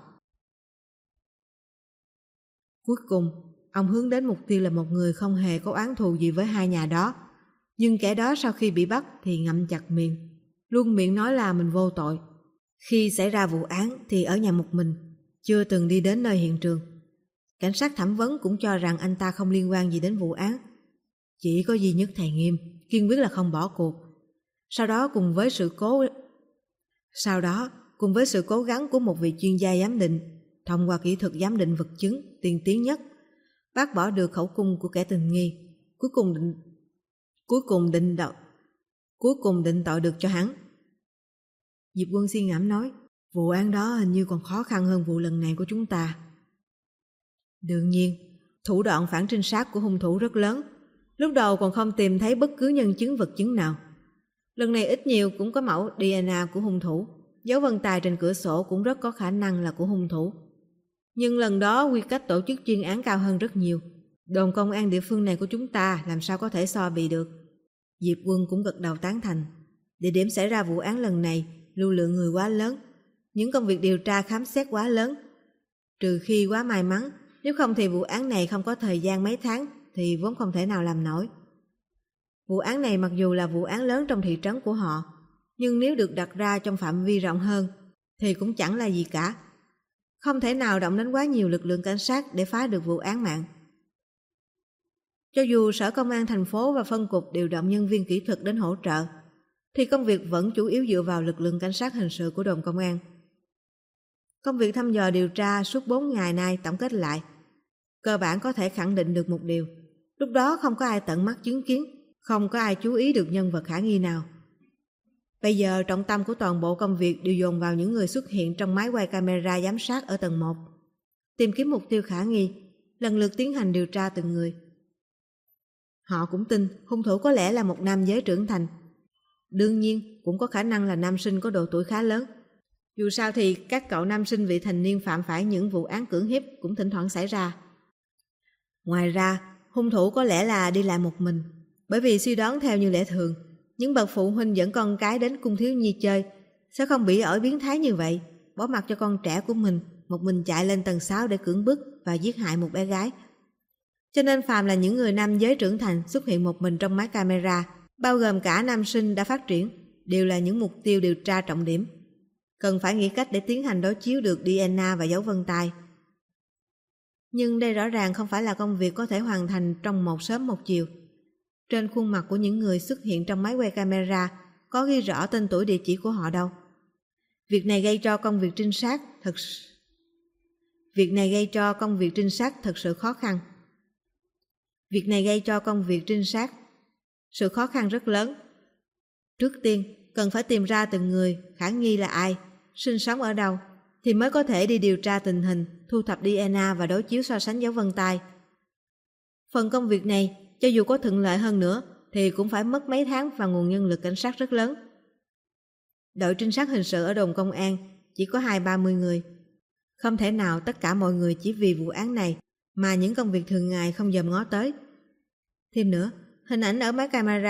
Cuối cùng, ông hướng đến mục tiêu là một người không hề có oán thù gì với 2 nhà đó. Nhưng kẻ đó sau khi bị bắt thì ngậm chặt miệng, luôn miệng nói là mình vô tội. Khi xảy ra vụ án thì ở nhà một mình, chưa từng đi đến nơi hiện trường. Cảnh sát thẩm vấn cũng cho rằng anh ta không liên quan gì đến vụ án. Chỉ có duy nhất thầy Nghiêm kiên quyết là không bỏ cuộc. Sau đó cùng với sự cố gắng của một vị chuyên gia giám định, thông qua kỹ thuật giám định vật chứng tiên tiến nhất, bác bỏ được khẩu cung của kẻ tình nghi, cuối cùng định tội được cho hắn. Diệp Quân suy ngẫm nói, vụ án đó hình như còn khó khăn hơn vụ lần này của chúng ta. Đương nhiên, thủ đoạn phản trinh sát của hung thủ rất lớn, lúc đầu còn không tìm thấy bất cứ nhân chứng vật chứng nào. Lần này ít nhiều cũng có mẫu DNA của hung thủ, dấu vân tay trên cửa sổ cũng rất có khả năng là của hung thủ. Nhưng lần đó quy cách tổ chức chuyên án cao hơn rất nhiều. Đồn công an địa phương này của chúng ta làm sao có thể so bì được. Diệp Quân cũng gật đầu tán thành. Địa điểm xảy ra vụ án lần này, lưu lượng người quá lớn, những công việc điều tra khám xét quá lớn. Trừ khi quá may mắn, nếu không thì vụ án này không có thời gian mấy tháng thì vốn không thể nào làm nổi. Vụ án này mặc dù là vụ án lớn trong thị trấn của họ, nhưng nếu được đặt ra trong phạm vi rộng hơn thì cũng chẳng là gì cả. Không thể nào động đến quá nhiều lực lượng cảnh sát để phá được vụ án mạng. Cho dù Sở Công an thành phố và phân cục điều động nhân viên kỹ thuật đến hỗ trợ, thì công việc vẫn chủ yếu dựa vào lực lượng cảnh sát hình sự của đồn công an. Công việc thăm dò điều tra suốt 4 ngày nay tổng kết lại, cơ bản có thể khẳng định được một điều, lúc đó không có ai tận mắt chứng kiến, không có ai chú ý được nhân vật khả nghi nào. Bây giờ trọng tâm của toàn bộ công việc đều dồn vào những người xuất hiện trong máy quay camera giám sát ở tầng 1, tìm kiếm mục tiêu khả nghi, lần lượt tiến hành điều tra từng người. Họ cũng tin hung thủ có lẽ là một nam giới trưởng thành. Đương nhiên cũng có khả năng là nam sinh có độ tuổi khá lớn. Dù sao thì các cậu nam sinh vị thành niên phạm phải những vụ án cưỡng hiếp cũng thỉnh thoảng xảy ra. Ngoài ra, hung thủ có lẽ là đi lại một mình, bởi vì suy đoán theo như lẽ thường, những bậc phụ huynh dẫn con cái đến cung thiếu nhi chơi sẽ không bị ổi biến thái như vậy, bỏ mặc cho con trẻ của mình một mình chạy lên tầng 6 để cưỡng bức và giết hại một bé gái. Cho nên phàm là những người nam giới trưởng thành xuất hiện một mình trong máy camera, bao gồm cả nam sinh đã phát triển, đều là những mục tiêu điều tra trọng điểm. Cần phải nghĩ cách để tiến hành đối chiếu được DNA và dấu vân tay. Nhưng đây rõ ràng không phải là công việc có thể hoàn thành trong một sớm một chiều. Trên khuôn mặt của những người xuất hiện trong máy quay camera có ghi rõ tên tuổi địa chỉ của họ đâu. Việc này gây cho công việc trinh sát thật sự khó khăn. Sự khó khăn rất lớn. Trước tiên, cần phải tìm ra từng người khả nghi là ai, sinh sống ở đâu, thì mới có thể đi điều tra tình hình, thu thập DNA và đối chiếu so sánh dấu vân tay. Phần công việc này, cho dù có thuận lợi hơn nữa, thì cũng phải mất mấy tháng và nguồn nhân lực cảnh sát rất lớn. Đội trinh sát hình sự ở đồn công an chỉ có 20-30 người. Không thể nào tất cả mọi người chỉ vì vụ án này mà những công việc thường ngày không dòm ngó tới. Thêm nữa, hình ảnh ở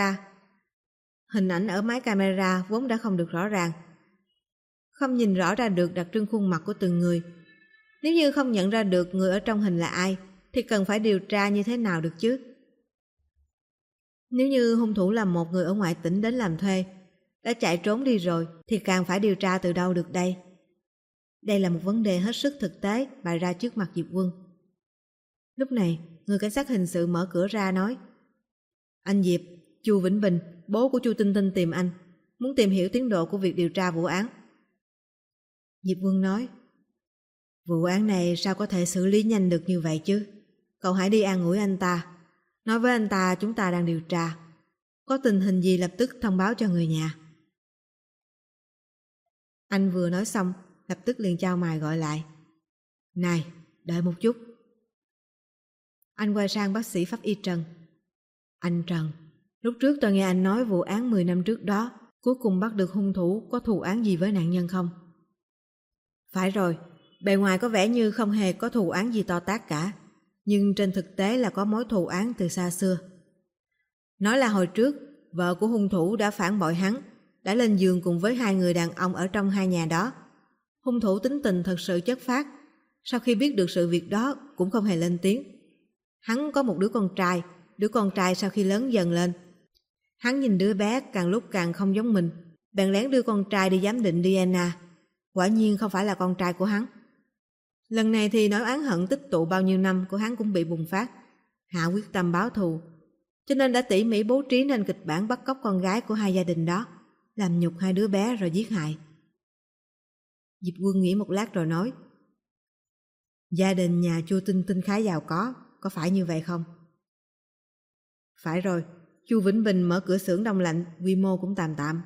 máy camera vốn đã không được rõ ràng. Không nhìn rõ ra được đặc trưng khuôn mặt của từng người. Nếu như không nhận ra được người ở trong hình là ai, thì cần phải điều tra như thế nào được chứ? Nếu như hung thủ là một người ở ngoại tỉnh đến làm thuê, đã chạy trốn đi rồi, thì càng phải điều tra từ đâu được đây? Đây là một vấn đề hết sức thực tế bày ra trước mặt Diệp Quân. Lúc này, người cảnh sát hình sự mở cửa ra nói: "Anh Diệp, Chu Vĩnh Bình, bố của Chu Tinh Tinh tìm anh, muốn tìm hiểu tiến độ của việc điều tra vụ án." Diệp Quân nói: Vụ án này sao có thể xử lý nhanh được như vậy chứ? Cậu hãy đi an ủi anh ta. Nói với anh ta chúng ta đang điều tra. Có tình hình gì lập tức thông báo cho người nhà. Anh vừa nói xong, lập tức liền chau mày gọi lại. Này, đợi một chút. Anh quay sang bác sĩ pháp y Trần. Anh Trần, lúc trước tôi nghe anh nói vụ án 10 năm trước đó, cuối cùng bắt được hung thủ có thù oán gì với nạn nhân không? Phải rồi, bề ngoài có vẻ như không hề có thù oán gì to tát cả, nhưng trên thực tế là có mối thù oán từ xa xưa. Nói là hồi trước, vợ của hung thủ đã phản bội hắn, đã lên giường cùng với 2 người đàn ông ở trong 2 nhà đó. Hung thủ tính tình thật sự chất phác, sau khi biết được sự việc đó cũng không hề lên tiếng. Hắn có một đứa con trai sau khi lớn dần lên. Hắn nhìn đứa bé càng lúc càng không giống mình, bèn lén đưa con trai đi giám định DNA. Quả nhiên không phải là con trai của hắn. Lần này thì nỗi oán hận tích tụ bao nhiêu năm của hắn cũng bị bùng phát. Hạ quyết tâm báo thù, cho nên đã tỉ mỉ bố trí nên kịch bản bắt cóc con gái của 2 gia đình đó, làm nhục 2 đứa bé rồi giết hại. Diệp Quân nghĩ một lát rồi nói. Gia đình nhà Chu Tinh Tinh khá giàu có phải như vậy không? Phải rồi, Chu Vĩnh Bình mở cửa xưởng đông lạnh, quy mô cũng tạm tạm.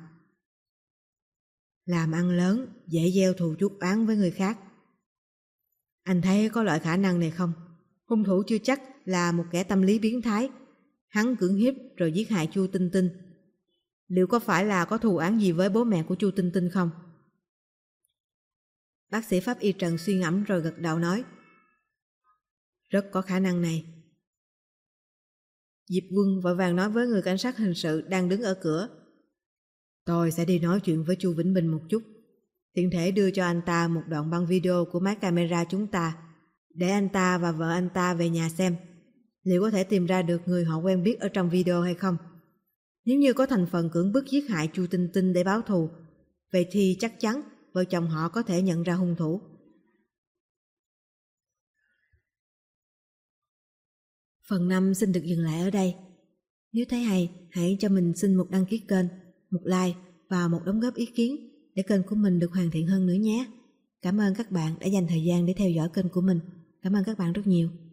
Làm ăn lớn, dễ gieo thù chuốc oán với người khác. Anh thấy có loại khả năng này không? Hung thủ chưa chắc là một kẻ tâm lý biến thái. Hắn cưỡng hiếp rồi giết hại Chu Tinh Tinh. Liệu có phải là có thù oán gì với bố mẹ của Chu Tinh Tinh không? Bác sĩ pháp y Trần suy ngẫm rồi gật đầu nói. Rất có khả năng này. Diệp Quân vội vàng nói với người cảnh sát hình sự đang đứng ở cửa. Tôi sẽ đi nói chuyện với Chu Vĩnh Bình một chút, tiện thể đưa cho anh ta một đoạn băng video của máy camera chúng ta, để anh ta và vợ anh ta về nhà xem liệu có thể tìm ra được người họ quen biết ở trong video hay không. Nếu như có thành phần cưỡng bức giết hại Chu Tinh Tinh để báo thù, vậy thì chắc chắn vợ chồng họ có thể nhận ra hung thủ. Phần 5 xin được dừng lại ở đây. Nếu thấy hay, hãy cho mình xin một đăng ký kênh, một like và một đóng góp ý kiến để kênh của mình được hoàn thiện hơn nữa nhé. Cảm ơn các bạn đã dành thời gian để theo dõi kênh của mình. Cảm ơn các bạn rất nhiều.